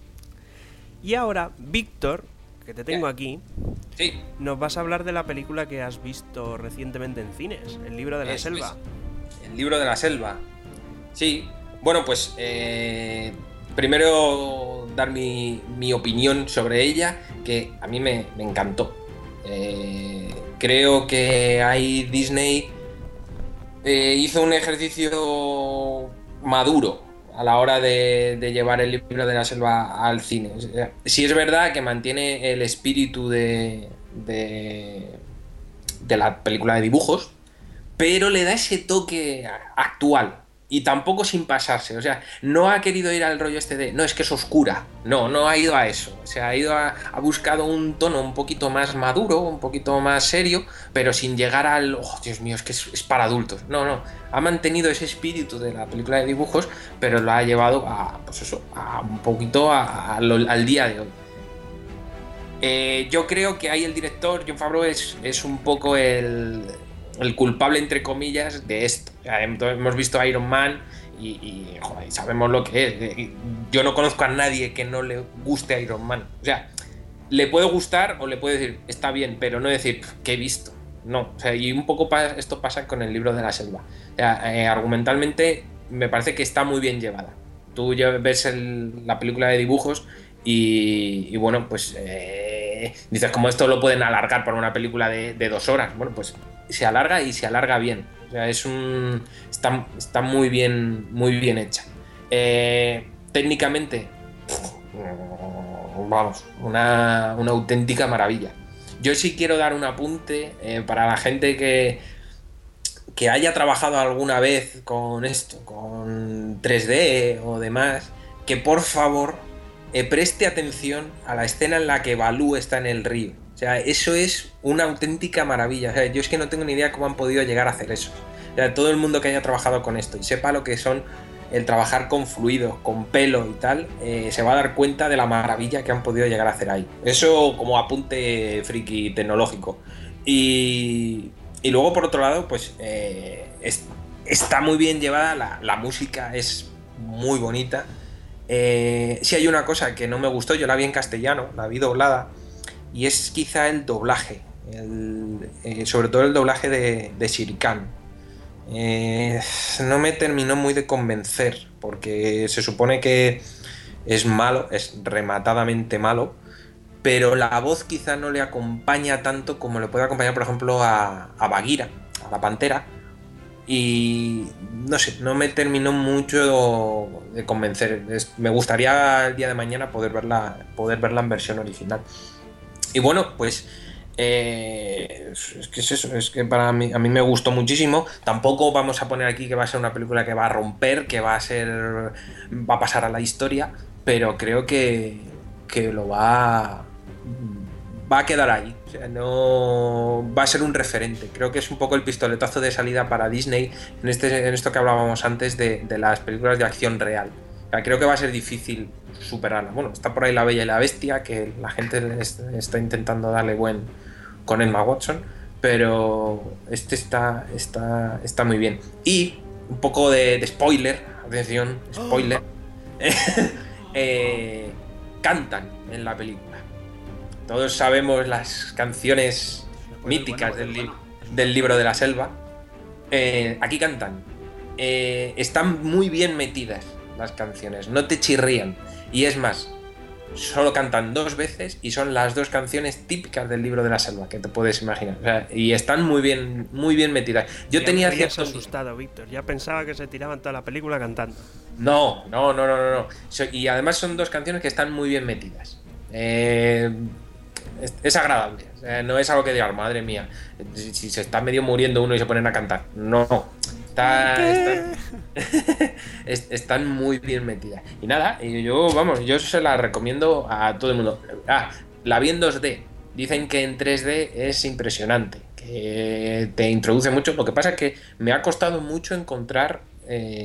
Y ahora, Víctor, que te tengo aquí, sí. Nos vas a hablar de la película que has visto recientemente en cines, El libro de la Eso selva. Es. El libro de la selva. Sí. Bueno, pues eh, primero dar mi, mi opinión sobre ella, que a mí me, me encantó. Eh, creo que ahí Disney eh, hizo un ejercicio maduro a la hora de, de llevar el libro de la selva al cine. Sí es verdad que mantiene el espíritu de, de, de la película de dibujos, pero le da ese toque actual. Y tampoco sin pasarse, o sea, no ha querido ir al rollo este de, no, es que es oscura, no, no ha ido a eso, o sea, ha ido a, ha buscado un tono un poquito más maduro, un poquito más serio, pero sin llegar al, oh, Dios mío, es que es, es para adultos, no, no, ha mantenido ese espíritu de la película de dibujos, pero lo ha llevado a, pues eso, a un poquito a, a lo, al día de hoy. Eh, yo creo que ahí el director, Jon Favreau, es, es un poco el... el culpable, entre comillas, de esto. O sea, hemos visto Iron Man y, y joder, sabemos lo que es. Yo no conozco a nadie que no le guste Iron Man. O sea, le puede gustar o le puede decir, está bien, pero no decir, ¿qué he visto? No, o sea, y un poco pa- esto pasa con el libro de la selva. O sea, eh, argumentalmente me parece que está muy bien llevada. Tú ya ves el, la película de dibujos y, y bueno, pues eh, dices, como esto lo pueden alargar por una película de, de dos horas. Bueno, pues se alarga y se alarga bien. O sea, es un está, está muy bien muy bien hecha. Eh, técnicamente, vamos, una, una auténtica maravilla. Yo sí quiero dar un apunte eh, para la gente que, que haya trabajado alguna vez con esto, con tres D o demás, que por favor eh, preste atención a la escena en la que Balú está en el río. O sea, eso es una auténtica maravilla. O sea, yo es que no tengo ni idea cómo han podido llegar a hacer eso. O sea, todo el mundo que haya trabajado con esto y sepa lo que son el trabajar con fluidos, con pelo y tal, eh, se va a dar cuenta de la maravilla que han podido llegar a hacer ahí. Eso como apunte friki tecnológico. Y, y luego, por otro lado, pues eh, es, está muy bien llevada, la, la música es muy bonita. Eh, si hay una cosa que no me gustó, yo la vi en castellano, la vi doblada, y es quizá el doblaje, el, eh, sobre todo el doblaje de, de Shere Khan. Eh, no me terminó muy de convencer, porque se supone que es malo, es rematadamente malo, pero la voz quizá no le acompaña tanto como le puede acompañar, por ejemplo, a, a Bagheera, a la pantera, y no sé, no me terminó mucho de convencer. Es, me gustaría el día de mañana poder verla, poder verla en versión original. Y bueno, pues eh, es que es eso, es que para mí, a mí me gustó muchísimo. Tampoco vamos a poner aquí que va a ser una película que va a romper, que va a ser, va a pasar a la historia, pero creo que, que lo va, va a quedar ahí. O sea, no va a ser un referente. Creo que es un poco el pistoletazo de salida para Disney en, este, en esto que hablábamos antes de, de las películas de acción real. O sea, creo que va a ser difícil superarla. Bueno, está por ahí La Bella y la Bestia, que la gente está intentando darle buen con Emma Watson, pero este está, está, está muy bien. Y un poco de, de spoiler, atención, spoiler, oh. eh, cantan en la película. Todos sabemos las canciones míticas del, li- del libro de la selva. Eh, aquí cantan. Eh, están muy bien metidas las canciones, no te chirrían. Y es más, solo cantan dos veces y son las dos canciones típicas del libro de la selva, que te puedes imaginar. O sea, y están muy bien, muy bien metidas. Yo ya tenía me habías cierto asustado, Víctor. Ya pensaba que se tiraban toda la película cantando. No, no, no, no, no, no. Y además son dos canciones que están muy bien metidas. Eh, es, es agradable. O sea, no es algo que digas, madre mía, si, si se está medio muriendo uno y se ponen a cantar. No. Está, están, están muy bien metidas. Y nada, yo, vamos, yo se la recomiendo a todo el mundo. Ah, la vi en dos D. Dicen que en tres D es impresionante, que te introduce mucho. Lo que pasa es que me ha costado mucho encontrar eh,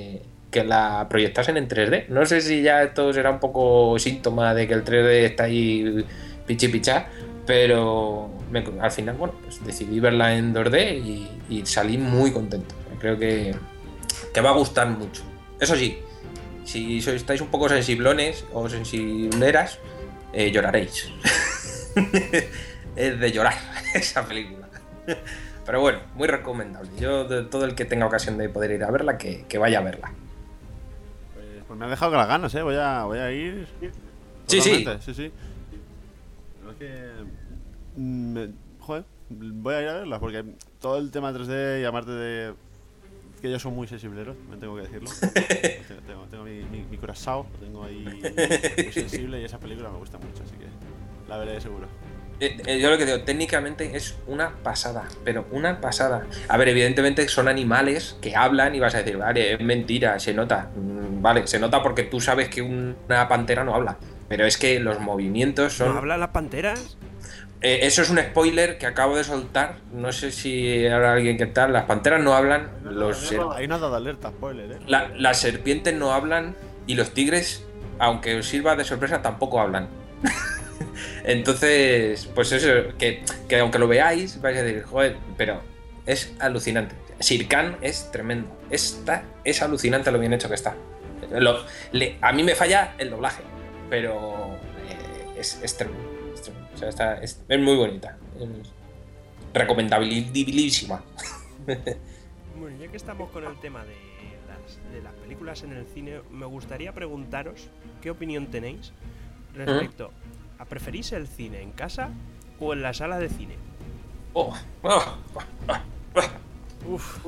que la proyectasen en tres D. No sé si ya esto será un poco síntoma de que el tres D está ahí pichi pichá, pero me, al final, bueno, pues decidí verla en dos D y, y salí muy contento. Creo que, que va a gustar mucho. Eso sí, si sois, estáis un poco sensiblones o sensibleras, eh, lloraréis. Es de llorar esa película. Pero bueno, muy recomendable. Yo, de todo el que tenga ocasión de poder ir a verla, que, que vaya a verla. Pues, pues me ha dejado con las ganas, ¿eh? Voy a, voy a ir. Sí, sí. sí, sí. Pero es que. Me, joder, voy a ir a verla porque todo el tema tres D y aparte de. Que yo soy muy sensibleros, me tengo que decirlo. tengo, tengo, tengo mi, mi, mi corazón, lo tengo ahí muy sensible y esa película me gusta mucho, así que la veré seguro. Eh, eh, yo lo que digo, técnicamente es una pasada, pero una pasada. A ver, evidentemente son animales que hablan y vas a decir, vale, es mentira, se nota. Mm, vale, se nota porque tú sabes que una pantera no habla, pero es que los movimientos son... ¿No hablan las panteras? Eh, eso es un spoiler que acabo de soltar. No sé si habrá alguien que tal. Las panteras no hablan. Los ser... Hay una dado alerta, spoiler, ¿eh? La, las serpientes no hablan. Y los tigres, aunque os sirva de sorpresa, tampoco hablan. Entonces, pues eso, que, que aunque lo veáis, vais a decir, joder, pero es alucinante. Shere Khan es tremendo. Esta es alucinante lo bien hecho que está. Lo, le, a mí me falla el doblaje, pero eh, es, es tremendo. O sea, está, es, es muy bonita. Es recomendabilísima. Bueno, ya que estamos con el tema de las, de las películas en el cine, me gustaría preguntaros qué opinión tenéis respecto a ¿preferís el cine en casa o en la sala de cine? Oh, oh, oh, oh. Uf.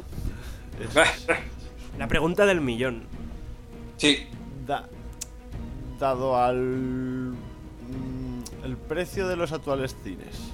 La pregunta del millón. Sí. Da, dado al... el precio de los actuales cines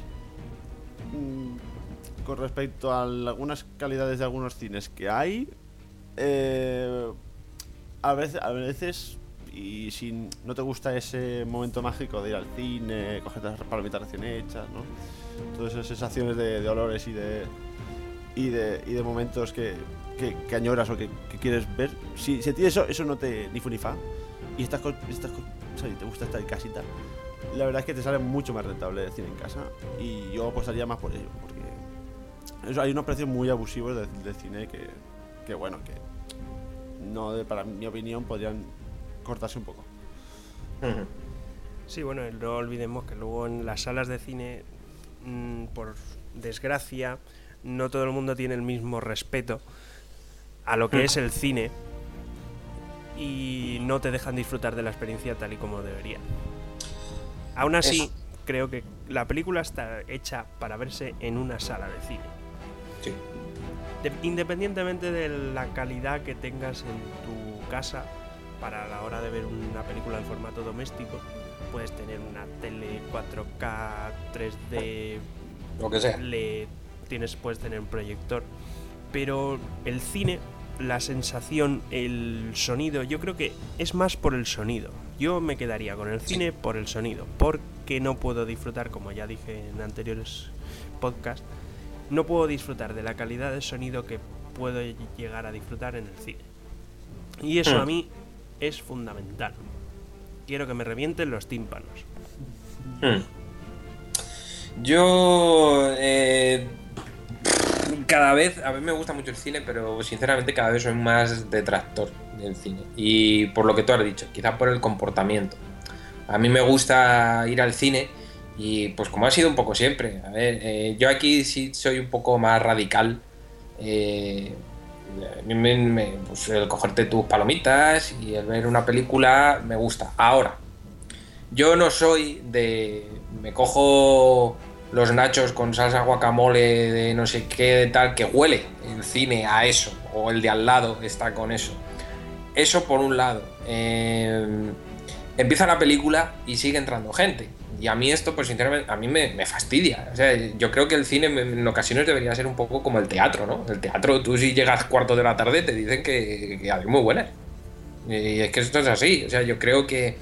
con respecto a algunas calidades de algunos cines que hay, eh, a veces, a veces y si no te gusta ese momento mágico de ir al cine, cogerte las palomitas recién hechas, ¿no? Todas esas sensaciones de, de olores y de y de, y de momentos que, que, que añoras o que, que quieres ver, si, si a ti eso, eso no te ni fu ni fa y estás con, estás con, o sea, y te gusta estar en casita, la verdad es que te sale mucho más rentable el cine en casa y yo apostaría más por ello, porque eso, hay unos precios muy abusivos de, de cine que, que bueno, que no, de, para mi opinión, podrían cortarse un poco. Sí, bueno, no olvidemos que luego en las salas de cine, mmm, por desgracia, no todo el mundo tiene el mismo respeto a lo que es el cine y no te dejan disfrutar de la experiencia tal y como debería. Aún así, Eso. creo que la película está hecha para verse en una sala de cine. Sí. De, independientemente de la calidad que tengas en tu casa, para la hora de ver una película en formato doméstico, puedes tener una tele cuatro K, tres D, lo que sea. Le, tienes, puedes tener un proyector, pero el cine, la sensación, el sonido, yo creo que es más por el sonido. Yo me quedaría con el cine por el sonido, porque no puedo disfrutar, como ya dije en anteriores podcasts, no puedo disfrutar de la calidad de sonido que puedo llegar a disfrutar en el cine. Y eso a mí es fundamental. Quiero que me revienten los tímpanos. Yo eh, cada vez, a mí me gusta mucho el cine, pero sinceramente cada vez soy más detractor del cine. Y por lo que tú has dicho, quizá por el comportamiento. A mí me gusta ir al cine y pues como ha sido un poco siempre. A ver, eh, yo aquí sí soy un poco más radical. Eh, me, me, pues el cogerte tus palomitas y el ver una película me gusta. Ahora, yo no soy de... me cojo los nachos con salsa guacamole de no sé qué de tal, que huele el cine a eso, o el de al lado está con eso. Eso por un lado. Eh, empieza la película y sigue entrando gente. Y a mí esto, pues sinceramente, a mí me, me fastidia. O sea, yo creo que el cine en ocasiones debería ser un poco como el teatro, ¿no? El teatro, tú si llegas cuarto de la tarde te dicen que, que hay muy buenas. Y es que esto es así. O sea, yo creo que,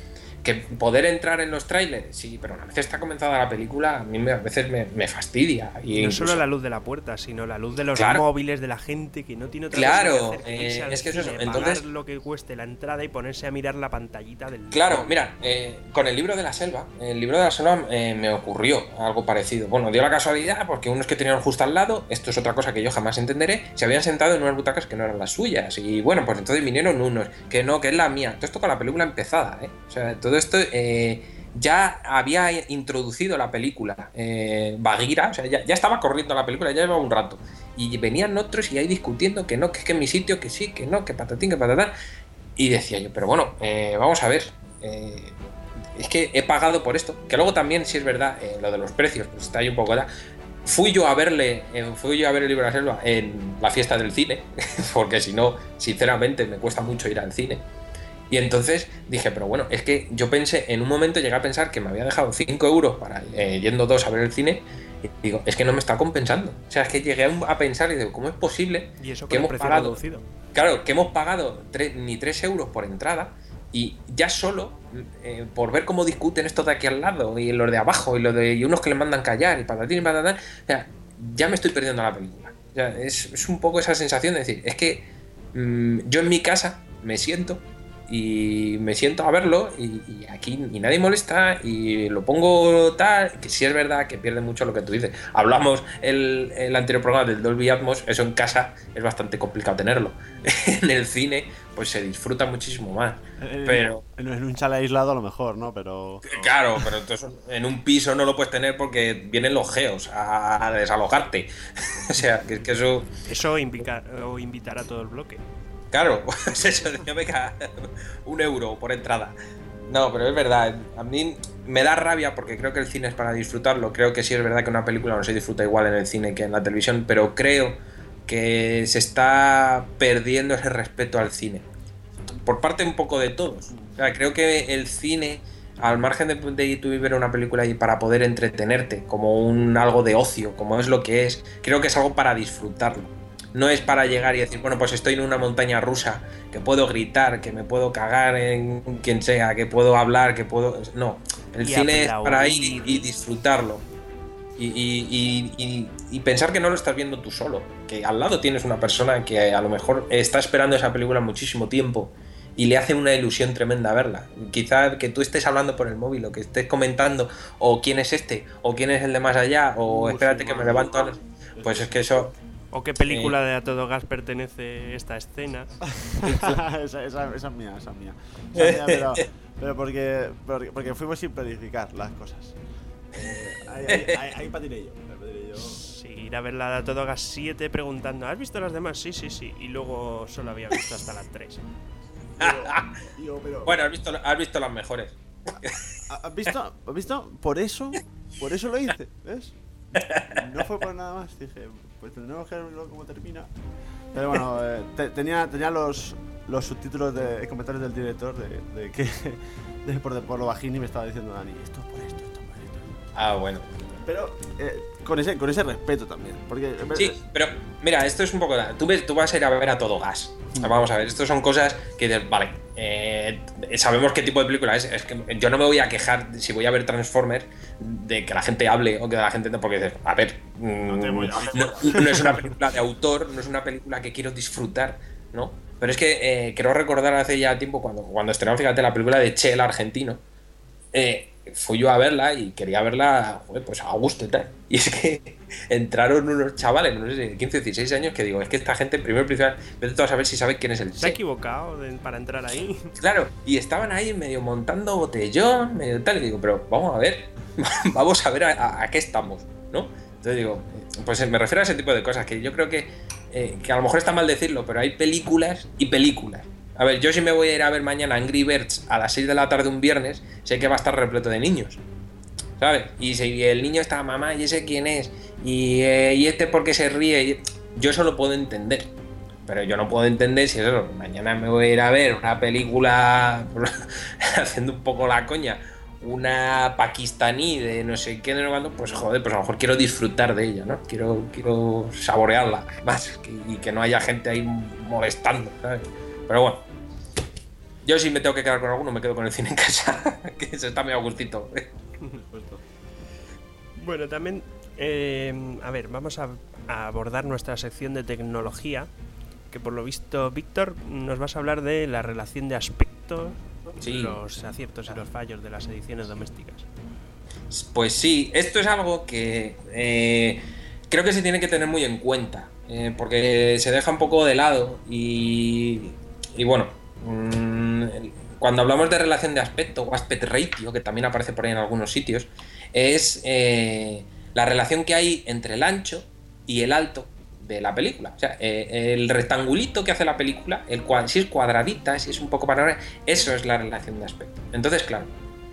que poder entrar en los trailers, sí, pero una vez está comenzada la película, a mí me, a veces me, me fastidia. Y no incluso, solo la luz de la puerta, sino la luz de los claro, móviles de la gente que no tiene otra claro, cosa que hacer que eh, irse al es que es cine, eso. pagar Entonces, lo que cueste la entrada y ponerse a mirar la pantallita del... claro, mira, eh, con el libro de la selva, el libro de la selva eh, me ocurrió algo parecido. Bueno, dio la casualidad porque unos que tenían justo al lado, esto es otra cosa que yo jamás entenderé, se habían sentado en unas butacas que no eran las suyas. Y bueno, pues entonces vinieron unos, que no, que es la mía. Todo esto con la película empezada, ¿eh? O sea, todo esto... Eh, ya había introducido la película eh, Bagheera, o sea, ya, ya estaba corriendo la película, ya llevaba un rato. Y venían otros y ahí discutiendo que no, que es que en mi sitio, que sí, que no, que patatín, que patatán. Y decía yo, pero bueno, eh, vamos a ver, eh, es que he pagado por esto. Que luego también, si es verdad, eh, lo de los precios, pues está ahí un poco... Da. Fui yo a verle, eh, fui yo a ver el libro de la selva en la fiesta del cine, porque si no, sinceramente, me cuesta mucho ir al cine. Y entonces dije, pero bueno, es que yo pensé, en un momento llegué a pensar que me había dejado cinco euros para eh, yendo dos a ver el cine, y digo, es que no me está compensando. O sea, es que llegué a pensar y digo, ¿cómo es posible y eso que hemos precio pagado? Reducido. Claro, que hemos pagado tres, ni tres euros por entrada, y ya solo eh, por ver cómo discuten estos de aquí al lado, y los de abajo, y los de y unos que les mandan callar, y patatín y patatán, o sea, ya me estoy perdiendo la película. O sea, es, es un poco esa sensación de decir, es que mmm, yo en mi casa me siento y me siento a verlo y, y aquí y nadie molesta y lo pongo tal, que sí es verdad que pierde mucho lo que tú dices. Hablamos el, el anterior programa del Dolby Atmos, eso en casa es bastante complicado tenerlo. En el cine pues se disfruta muchísimo más. En, pero en, en un chalet aislado a lo mejor, ¿no? Pero claro, pero entonces en un piso no lo puedes tener porque vienen los geos a, a desalojarte. O sea, que, que eso... Eso invitar, o invitar a todo el bloque. Claro, pues eso, yo me cago un euro por entrada. No, pero es verdad, a mí me da rabia porque creo que el cine es para disfrutarlo. Creo que sí es verdad que una película no se disfruta igual en el cine que en la televisión, pero creo que se está perdiendo ese respeto al cine. Por parte un poco de todos. O sea, creo que el cine, al margen de, de tú ver una película y para poder entretenerte, como un algo de ocio, como es lo que es, creo que es algo para disfrutarlo. No es para llegar y decir, bueno, pues estoy en una montaña rusa, que puedo gritar, que me puedo cagar en quien sea, que puedo hablar, que puedo... No, el y cine es para ir y disfrutarlo. Y, y, y, y, y pensar que no lo estás viendo tú solo, que al lado tienes una persona que a lo mejor está esperando esa película muchísimo tiempo y le hace una ilusión tremenda verla. Quizá que tú estés hablando por el móvil o que estés comentando o quién es este, o quién es el de más allá, o uh, espérate sí, que me levanto a... Pues es que eso... ¿O qué película eh. de A Todo Gas pertenece esta escena? esa, esa, esa es mía, esa es mía. Esa es mía pero, pero porque, porque, porque fuimos sin planificar las cosas. Eh, ahí, ahí, ahí, ahí patiné yo, patiné yo. Sí, ir a ver la de A Todo Gas siete preguntando, ¿has visto las demás? Sí, sí, sí. Y luego solo había visto hasta las tres. Digo, pero... Bueno, has visto, has visto las mejores. ¿Has visto? ¿Has visto? Por eso, por eso lo hice, ¿ves? No fue por nada más, dije, pues tendremos que verlo cómo termina. Pero bueno, eh, te, tenía, tenía los, los subtítulos de comentarios del director de, de que de, por, de, por lo bajín y me estaba diciendo Dani, esto por esto, esto por esto. Ah, bueno. Pero eh, con ese con ese respeto también, porque sí, pero mira, esto es un poco, tú ves, tú vas a ir a ver A Todo Gas. Vamos a ver, esto son cosas que dices, vale, eh, sabemos qué tipo de película es. Es que yo no me voy a quejar si voy a ver Transformers de que la gente hable o que la gente no, porque dices, a ver, no, no, no es una película de autor, no es una película que quiero disfrutar, ¿no? Pero es que eh, quiero recordar hace ya tiempo cuando, cuando estrenamos, fíjate, la película de Che, el argentino, eh, fui yo a verla y quería verla, joder, pues a gusto y tal. Y es que entraron unos chavales, no sé, de quince o dieciséis años, que digo, es que esta gente, primero principal, vete tú a saber si sabe quién es el Che. Se ha equivocado de, para entrar ahí. Claro, y estaban ahí medio montando botellón, medio tal, y digo, pero vamos a ver, vamos a ver a, a, a qué estamos, ¿no? Entonces digo, pues me refiero a ese tipo de cosas, que yo creo que, eh, que a lo mejor está mal decirlo, pero hay películas y películas. A ver, yo si me voy a ir a ver mañana Angry Birds a las seis de la tarde un viernes, sé que va a estar repleto de niños, ¿sabes? Y si el niño está, mamá, ¿y ese quién es? Y, eh, y este por qué se ríe, yo eso lo puedo entender. Pero yo no puedo entender si eso, mañana me voy a ir a ver una película haciendo un poco la coña, una pakistaní de no sé qué, de no cuándo, pues joder, pues a lo mejor quiero disfrutar de ella, ¿no? Quiero, quiero saborearla más, que, y que no haya gente ahí molestando, ¿sabes? Pero bueno. Yo si me tengo que quedar con alguno, me quedo con el cine en casa, que se está muy a gustito. Bueno, también, eh, a ver, vamos a, a abordar nuestra sección de tecnología, que por lo visto, Víctor, nos vas a hablar de la relación de aspectos, Sí. los aciertos y los fallos de las ediciones domésticas. Pues sí, esto es algo que eh, creo que se tiene que tener muy en cuenta, eh, porque se deja un poco de lado y, y bueno, mmm, cuando hablamos de relación de aspecto o aspect ratio, que también aparece por ahí en algunos sitios, es eh, la relación que hay entre el ancho y el alto de la película. O sea, eh, el rectangulito que hace la película, el cual, si es cuadradita, si es un poco panorámica, eso es la relación de aspecto. Entonces, claro,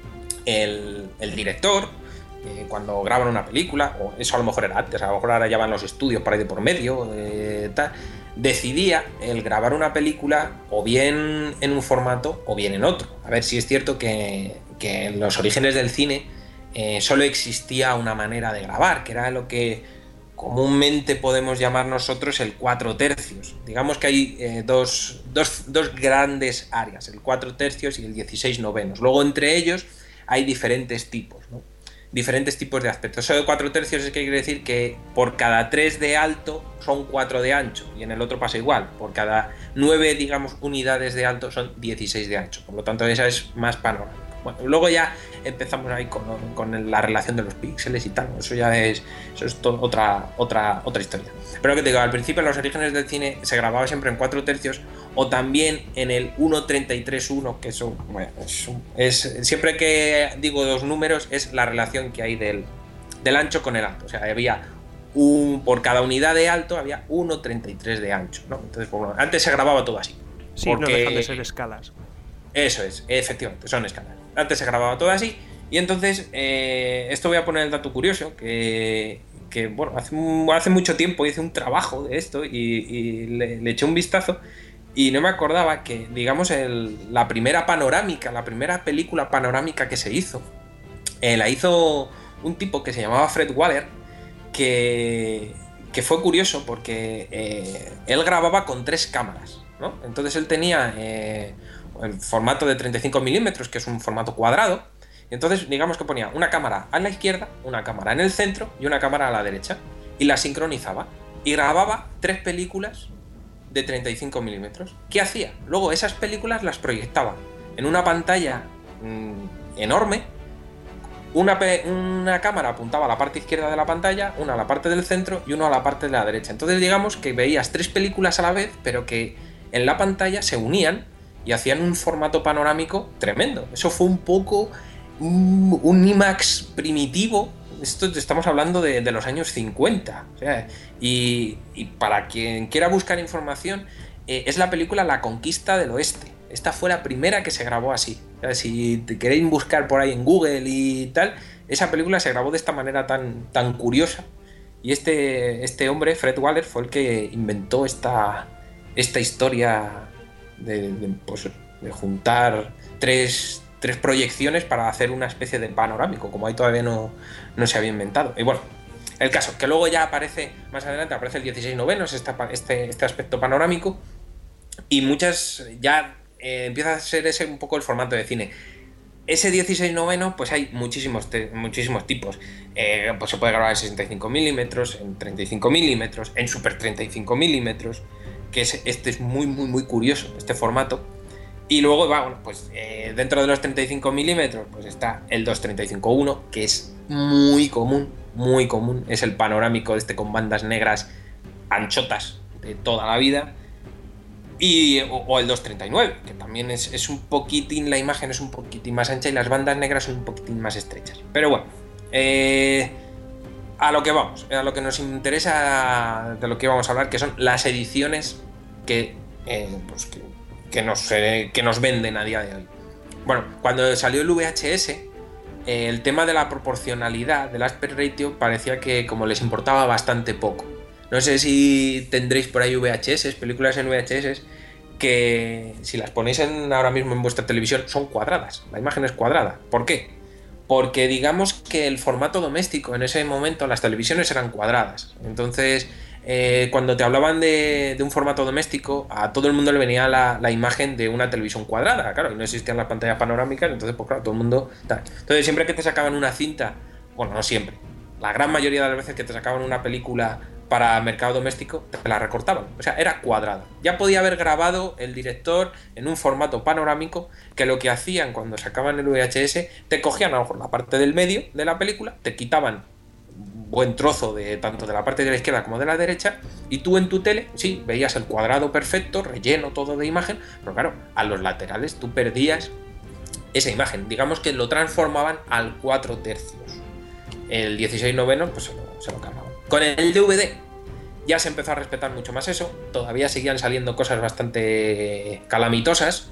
el, el director, eh, cuando graban una película, o eso a lo mejor era antes, a lo mejor ahora ya van los estudios por ahí de por medio, eh, tal, decidía el grabar una película o bien en un formato o bien en otro. A ver, si es cierto que, que en los orígenes del cine eh, solo existía una manera de grabar, que era lo que comúnmente podemos llamar nosotros el cuatro tercios. Digamos que hay eh, dos, dos, dos grandes áreas, el cuatro tercios y el dieciséis novenos. Luego entre ellos hay diferentes tipos, ¿no? Diferentes tipos de aspectos. Eso de cuatro tercios es que quiere decir que por cada tres de alto son cuatro de ancho, y en el otro pasa igual, por cada nueve, digamos, unidades de alto son dieciséis de ancho, por lo tanto esa es más panorámica. Bueno, luego ya empezamos ahí con, con la relación de los píxeles y tal, eso ya es, eso es to- otra, otra, otra historia. Pero que te digo, al principio en los orígenes del cine se grababa siempre en cuatro tercios o también en el uno treinta y tres uno, que eso, bueno, es, es siempre que digo dos números es la relación que hay del, del ancho con el alto. O sea, había un, por cada unidad de alto había uno treinta y tres de ancho, ¿no? Entonces, bueno, antes se grababa todo así. Sí, porque... no dejan de ser escalas. Eso es, efectivamente, son escalas. Antes se grababa todo así, y entonces, eh, esto voy a poner el dato curioso, que, que bueno, hace, hace mucho tiempo hice un trabajo de esto y, y le, le eché un vistazo, y no me acordaba que, digamos, el, la primera panorámica, la primera película panorámica que se hizo, eh, la hizo un tipo que se llamaba Fred Waller, que, que fue curioso porque eh, él grababa con tres cámaras, ¿no? Entonces él tenía... Eh, el formato de treinta y cinco milímetros, que es un formato cuadrado, y entonces digamos que ponía una cámara a la izquierda, una cámara en el centro y una cámara a la derecha, y la sincronizaba, y grababa tres películas de treinta y cinco milímetros. ¿Qué hacía? Luego esas películas las proyectaba en una pantalla mmm, enorme, una, pe- una cámara apuntaba a la parte izquierda de la pantalla, una a la parte del centro y una a la parte de la derecha. Entonces digamos que veías tres películas a la vez, pero que en la pantalla se unían y hacían un formato panorámico tremendo. Eso fue un poco un, un IMAX primitivo. Esto estamos hablando de, de los años cincuenta. O sea, y, y para quien quiera buscar información, eh, es la película La Conquista del Oeste. Esta fue la primera que se grabó así. O sea, si te queréis buscar por ahí en Google y tal, esa película se grabó de esta manera tan, tan curiosa. Y este, este hombre, Fred Waller, fue el que inventó esta, esta historia De, de, pues, de juntar tres, tres proyecciones para hacer una especie de panorámico, como ahí todavía no, no se había inventado. Y bueno, el caso, que luego ya aparece, más adelante aparece el dieciséis novenos, este, este, este aspecto panorámico, y muchas ya eh, empieza a ser ese un poco el formato de cine. Ese dieciséis noveno, pues hay muchísimos, te, muchísimos tipos. Eh, pues se puede grabar en sesenta y cinco milímetros, en treinta y cinco milímetros, en super treinta y cinco milímetros, que es, este es muy, muy, muy curioso, este formato. Y luego, bueno, pues eh, dentro de los treinta y cinco milímetros, pues está el doscientos treinta y cinco uno, que es muy común, muy común. Es el panorámico este con bandas negras anchotas de toda la vida. Y, o, o el doscientos treinta y nueve, que también es, es un poquitín, la imagen es un poquitín más ancha y las bandas negras son un poquitín más estrechas. Pero bueno, eh, a lo que vamos, a lo que nos interesa, de lo que vamos a hablar, que son las ediciones que, eh, pues que, que, nos, eh, que nos venden a día de hoy. Bueno, cuando salió el V H S, eh, el tema de la proporcionalidad, del aspect ratio, parecía que como les importaba bastante poco. No sé si tendréis por ahí V H S, películas en V H S, que si las ponéis en, ahora mismo en vuestra televisión, son cuadradas. La imagen es cuadrada. ¿Por qué? Porque digamos que el formato doméstico en ese momento, las televisiones eran cuadradas. Entonces eh, cuando te hablaban de, de un formato doméstico, a todo el mundo le venía la, la imagen de una televisión cuadrada, claro, y no existían las pantallas panorámicas, entonces pues claro, todo el mundo... Tal. Entonces siempre que te sacaban una cinta, bueno, no siempre, la gran mayoría de las veces que te sacaban una película para mercado doméstico, te la recortaban, o sea, era cuadrada. Ya podía haber grabado el director en un formato panorámico, que lo que hacían cuando sacaban el V H S, te cogían a lo mejor la parte del medio de la película, te quitaban un buen trozo de tanto de la parte de la izquierda como de la derecha, y tú en tu tele, sí, veías el cuadrado perfecto, relleno todo de imagen, pero claro, a los laterales tú perdías esa imagen, digamos que lo transformaban al cuatro tercios. El dieciséis noveno pues se lo, se lo cargaban. Con el D V D ya se empezó a respetar mucho más eso, todavía seguían saliendo cosas bastante calamitosas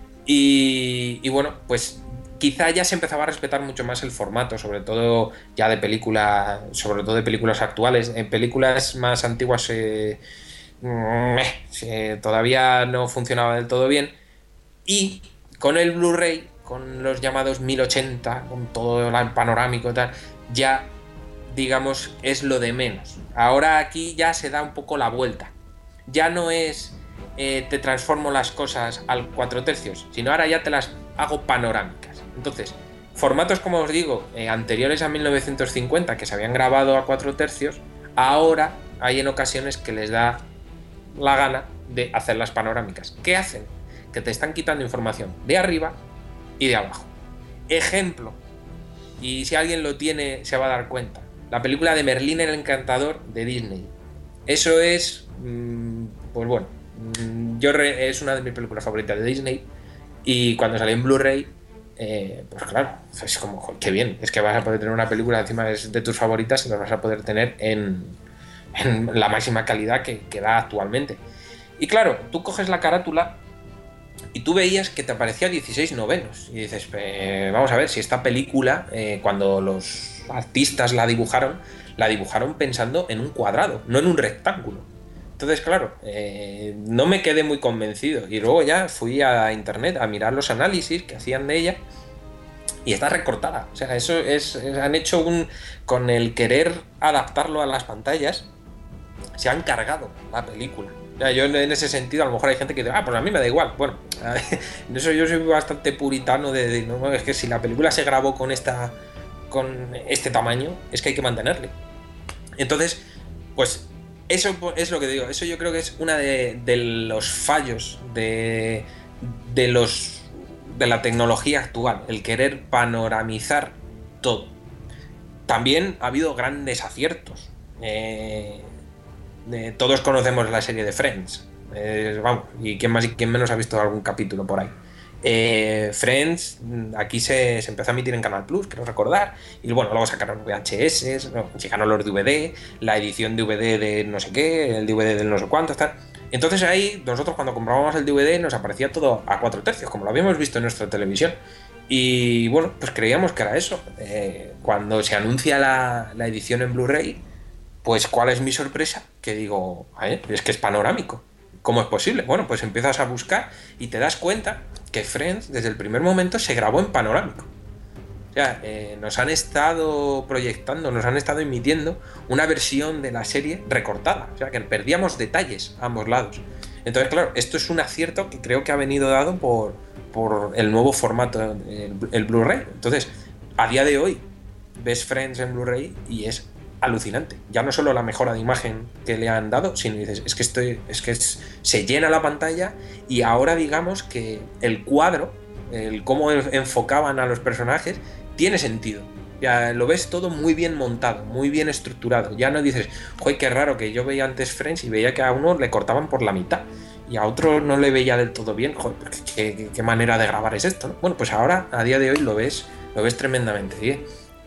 y, y bueno, pues quizá ya se empezaba a respetar mucho más el formato, sobre todo ya de películas, sobre todo de películas actuales. En películas más antiguas eh, eh, todavía no funcionaba del todo bien, y con el Blu-ray, con los llamados mil ochenta, con todo el panorámico y tal, ya digamos es lo de menos. Ahora aquí ya se da un poco la vuelta, ya no es eh, te transformo las cosas al cuatro tercios, sino ahora ya te las hago panorámicas. Entonces, formatos como os digo, eh, anteriores a mil novecientos cincuenta, que se habían grabado a cuatro tercios, ahora hay en ocasiones que les da la gana de hacer las panorámicas. ¿Qué hacen? Que te están quitando información de arriba y de abajo. Ejemplo, y si alguien lo tiene se va a dar cuenta, la película de Merlín el Encantador de Disney. Eso es, mmm, pues bueno, mmm, yo re, es una de mis películas favoritas de Disney, y cuando salió en Blu-ray, eh, pues claro, es como, joder, qué bien, es que vas a poder tener una película encima de, de tus favoritas y la vas a poder tener en, en la máxima calidad que, que da actualmente. Y claro, tú coges la carátula y tú veías que te aparecía dieciséis novenos y dices, eh, vamos a ver, si esta película, eh, cuando los artistas la dibujaron, la dibujaron pensando en un cuadrado, no en un rectángulo. Entonces, claro, eh, no me quedé muy convencido, y luego ya fui a internet a mirar los análisis que hacían de ella y está recortada. O sea, eso es, es han hecho un... con el querer adaptarlo a las pantallas, se han cargado la película. O sea, yo en ese sentido a lo mejor hay gente que dice, ah, pues a mí me da igual. Bueno, en eso yo soy bastante puritano de, de no, es que si la película se grabó con esta con este tamaño, es que hay que mantenerle. Entonces, pues eso es lo que digo, eso yo creo que es una de, de los fallos de, de los de la tecnología actual, el querer panoramizar todo. También ha habido grandes aciertos. Eh, eh, todos conocemos la serie de Friends, eh, vamos, y quién más y quién menos ha visto algún capítulo por ahí. Eh, Friends aquí se, se empezó a emitir en Canal Plus, creo recordar, y bueno, luego sacaron V H S, no, llegaron los D V D, la edición D V D de no sé qué, el D V D del no sé cuánto, tal. Entonces ahí nosotros cuando comprábamos el D V D nos aparecía todo a cuatro tercios, como lo habíamos visto en nuestra televisión, y bueno, pues creíamos que era eso. Eh, cuando se anuncia la, la edición en Blu-ray, pues ¿cuál es mi sorpresa? Que digo, es que es panorámico. ¿Cómo es posible? Bueno, pues empiezas a buscar y te das cuenta que Friends desde el primer momento se grabó en panorámico. O sea, eh, nos han estado proyectando, nos han estado emitiendo una versión de la serie recortada. O sea, que perdíamos detalles a ambos lados. Entonces, claro, esto es un acierto que creo que ha venido dado por, por el nuevo formato, el, el Blu-ray. Entonces, a día de hoy, ves Friends en Blu-ray y es alucinante. Ya no solo la mejora de imagen que le han dado, sino dices, es que estoy, es que es, se llena la pantalla, y ahora digamos que el cuadro, el cómo enfocaban a los personajes, tiene sentido. Ya lo ves todo muy bien montado, muy bien estructurado. Ya no dices, joder, qué raro, que yo veía antes Friends y veía que a uno le cortaban por la mitad y a otro no le veía del todo bien. Joder, qué, qué, qué manera de grabar es esto, ¿no? Bueno, pues ahora, a día de hoy, lo ves, lo ves tremendamente bien.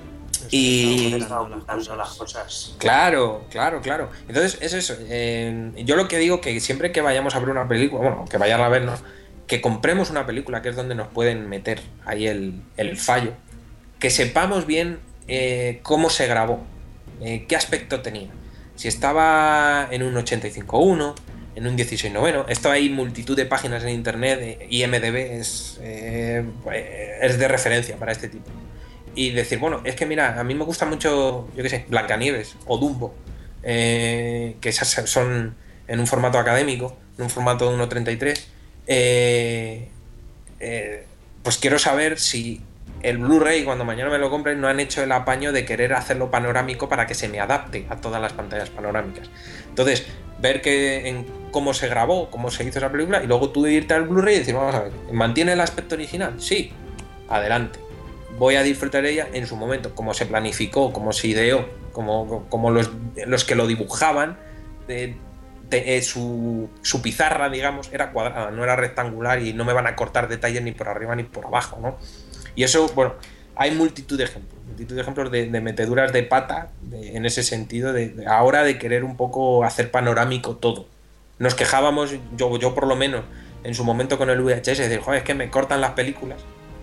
Y las cosas. Claro, claro, claro. Entonces es eso. Eh, yo lo que digo, que siempre que vayamos a ver una película, bueno, que vayan a vernos, que compremos una película, que es donde nos pueden meter ahí el, el fallo, que sepamos bien eh, cómo se grabó, eh, qué aspecto tenía, si estaba en un ochenta y cinco uno, en un dieciséis noveno. Esto hay multitud de páginas en internet, eh, I M D B es, eh, es de referencia para este tipo. Y decir, bueno, es que mira, a mí me gusta mucho, yo qué sé, Blancanieves o Dumbo. eh, que esas son en un formato académico, en un formato de uno treinta y tres, eh, eh, pues quiero saber si el Blu-ray, cuando mañana me lo compren, no han hecho el apaño de querer hacerlo panorámico para que se me adapte a todas las pantallas panorámicas. Entonces, ver que en cómo se grabó, cómo se hizo esa película, y luego tú irte al Blu-ray y decir, vamos a ver, ¿mantiene el aspecto original? Sí, adelante. Voy a disfrutar de ella en su momento, como se planificó, como se ideó, como, como los, los que lo dibujaban, de, de, eh, su, su pizarra, digamos, era cuadrada, no era rectangular y no me van a cortar detalles ni por arriba ni por abajo, ¿no? Y eso, bueno, hay multitud de ejemplos, multitud de ejemplos de, de meteduras de pata de, en ese sentido, de, de ahora de querer un poco hacer panorámico todo. Nos quejábamos, yo, yo por lo menos, en su momento con el V H S, de decir, joder, es que me cortan las películas,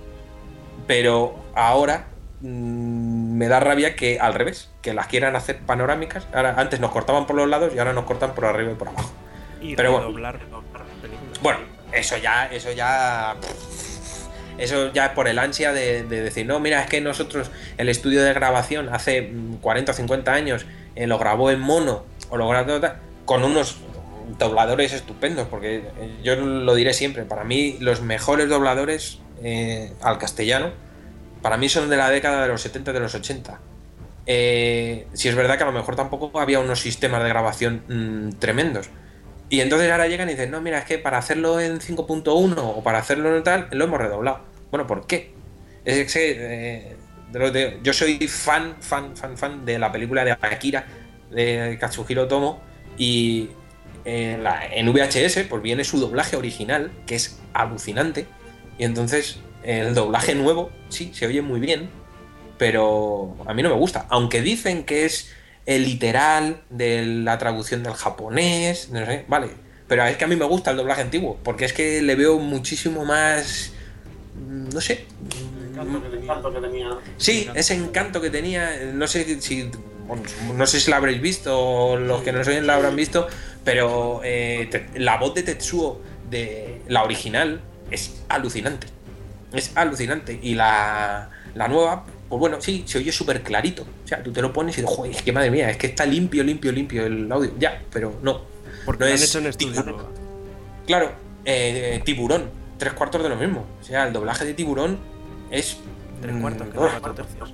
pero ahora mmm, me da rabia que al revés, que las quieran hacer panorámicas. Ahora, antes nos cortaban por los lados y ahora nos cortan por arriba y por abajo. Y pero bueno, doblar películas. Bueno, eso ya, eso ya... Eso ya es por el ansia de, de decir, no, mira, es que nosotros el estudio de grabación hace cuarenta o cincuenta años eh, lo grabó en mono o lo grabó con unos dobladores estupendos, porque yo lo diré siempre, para mí los mejores dobladores eh, al castellano, para mí son de la década de los setenta, de los ochenta. Eh, si es verdad que a lo mejor tampoco había unos sistemas de grabación mmm, tremendos. Y entonces ahora llegan y dicen, no, mira, es que para hacerlo en cinco punto uno o para hacerlo en tal, lo hemos redoblado. Bueno, ¿por qué? Es que eh, de lo de, yo soy fan, fan, fan, fan de la película de Akira, de Katsuhiro Otomo, y en, la, en V H S pues viene su doblaje original, que es alucinante, y entonces el doblaje nuevo, sí, se oye muy bien, pero a mí no me gusta, aunque dicen que es el literal de la traducción del japonés, no sé, vale, pero es que a mí me gusta el doblaje antiguo, porque es que le veo muchísimo más, no sé, encanto que encanto que tenía. Sí, ese encanto que tenía, no sé si bueno, no sé si la habréis visto o los que nos oyen la habrán visto, pero eh, te, la voz de Tetsuo de la original es alucinante, es alucinante, y la, la nueva, pues bueno, sí, se oye súper clarito. O sea, tú te lo pones y dices, joder, es que madre mía, es que está limpio, limpio, limpio el audio. Ya, pero no. Porque no lo es han hecho en estudio. Tiburón. Claro, eh, Tiburón, tres cuartos de lo mismo. O sea, el doblaje de Tiburón es... Tres cuartos, que oh, no cuatro tercios.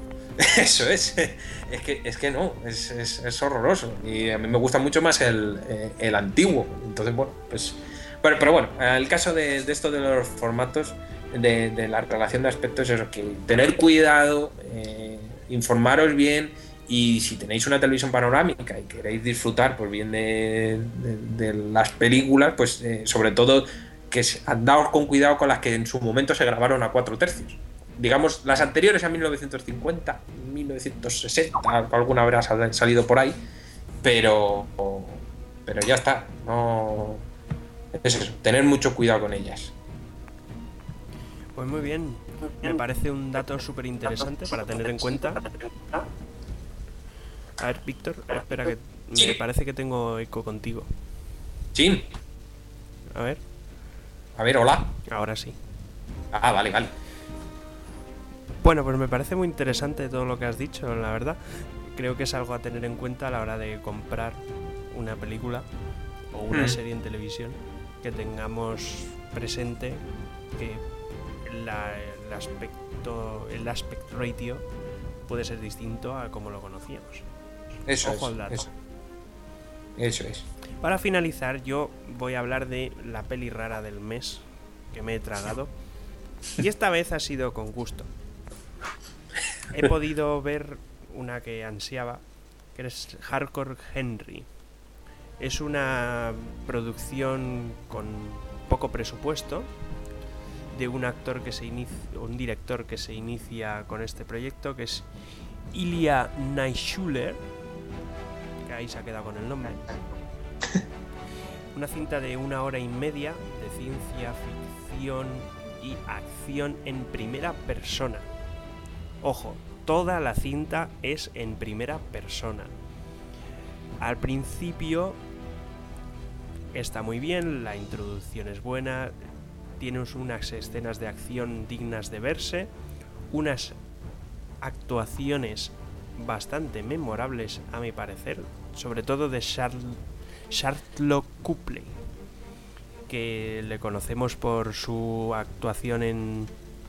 Eso es. Es que, es que no, es, es, es horroroso. Y a mí me gusta mucho más el, el antiguo. Entonces, bueno, pues... Bueno, pero bueno, el caso de, de esto de los formatos... De, de la relación de aspectos es eso, que tener cuidado, eh, informaros bien, y si tenéis una televisión panorámica y queréis disfrutar pues bien de, de, de las películas, pues eh, sobre todo que andaos con cuidado con las que en su momento se grabaron a cuatro tercios. Digamos, las anteriores a mil novecientos cincuenta, mil novecientos sesenta, alguna habrá salido por ahí, pero pero ya está, no es eso, tener mucho cuidado con ellas. Pues muy bien, me parece un dato súper interesante para tener en cuenta. A ver, Víctor, espera que me parece que tengo eco contigo. Sí. A ver. A ver, hola. Ahora sí. Ah, vale, vale. Bueno, pues me parece muy interesante todo lo que has dicho, la verdad. Creo que es algo a tener en cuenta a la hora de comprar una película o una mm. serie en televisión, que tengamos presente que La, el aspecto el aspect ratio puede ser distinto a como lo conocíamos. Eso Ojo es, al dato. Eso. eso es. Para finalizar, yo voy a hablar de la peli rara del mes que me he tragado, y esta vez ha sido con gusto. He podido ver una que ansiaba, que es Hardcore Henry. Es una producción con poco presupuesto, de un actor que se inicia, un director que se inicia con este proyecto, que es Ilya Naishuller, que ahí se ha quedado con el nombre. Una cinta de una hora y media de ciencia ficción y acción en primera persona. Ojo, toda la cinta es en primera persona. Al principio está muy bien, la introducción es buena, tienes unas escenas de acción dignas de verse, unas actuaciones bastante memorables a mi parecer, sobre todo de Charl- Sherlock Copley, que le conocemos por su actuación en,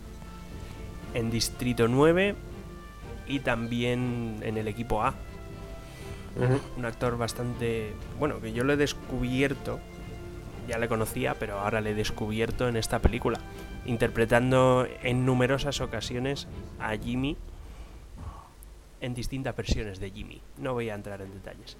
en Distrito nueve y también en el Equipo A. Ujú. Un actor bastante... Bueno, que yo lo he descubierto, ya le conocía, pero ahora le he descubierto en esta película, interpretando en numerosas ocasiones a Jimmy en distintas versiones de Jimmy. No voy a entrar en detalles.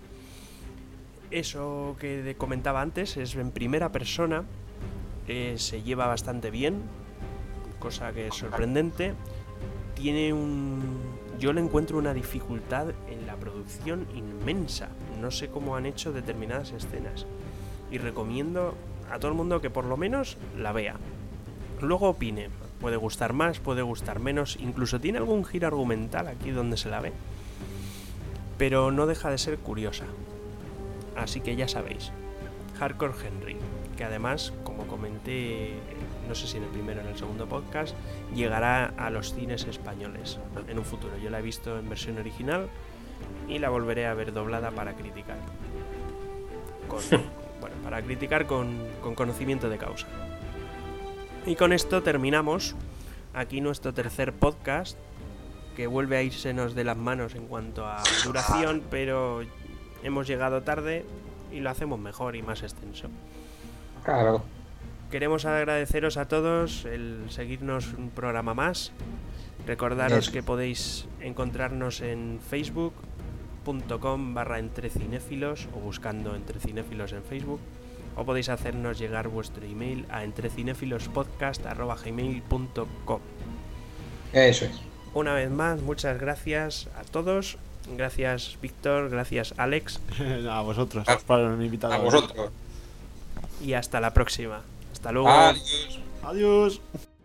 Eso que comentaba antes es en primera persona, eh, se lleva bastante bien, cosa que es sorprendente. Tiene un... Yo le encuentro una dificultad en la producción inmensa. No sé cómo han hecho determinadas escenas. Y recomiendo a todo el mundo que por lo menos la vea. Luego opine. Puede gustar más, puede gustar menos. Incluso tiene algún giro argumental aquí donde se la ve. Pero no deja de ser curiosa. Así que ya sabéis. Hardcore Henry. Que además, como comenté, no sé si en el primero o en el segundo podcast, llegará a los cines españoles en un futuro. Yo la he visto en versión original y la volveré a ver doblada para criticar. Con, bueno, para criticar con, con conocimiento de causa. Y con esto terminamos aquí nuestro tercer podcast, que vuelve a irsenos de las manos en cuanto a duración, pero hemos llegado tarde y lo hacemos mejor y más extenso. Claro. Queremos agradeceros a todos el seguirnos un programa más. Recordaros Eso. que podéis encontrarnos en facebook punto com barra entrecinéfilos o buscando entrecinéfilos en Facebook, o podéis hacernos llegar vuestro email a entrecinéfilospodcast arroba gmail punto com. Eso es. Una vez más, muchas gracias a todos. Gracias Víctor, gracias Alex, A vosotros, A- para mi invitado. A vosotros. y hasta la próxima. Hasta luego. Adiós. Adiós.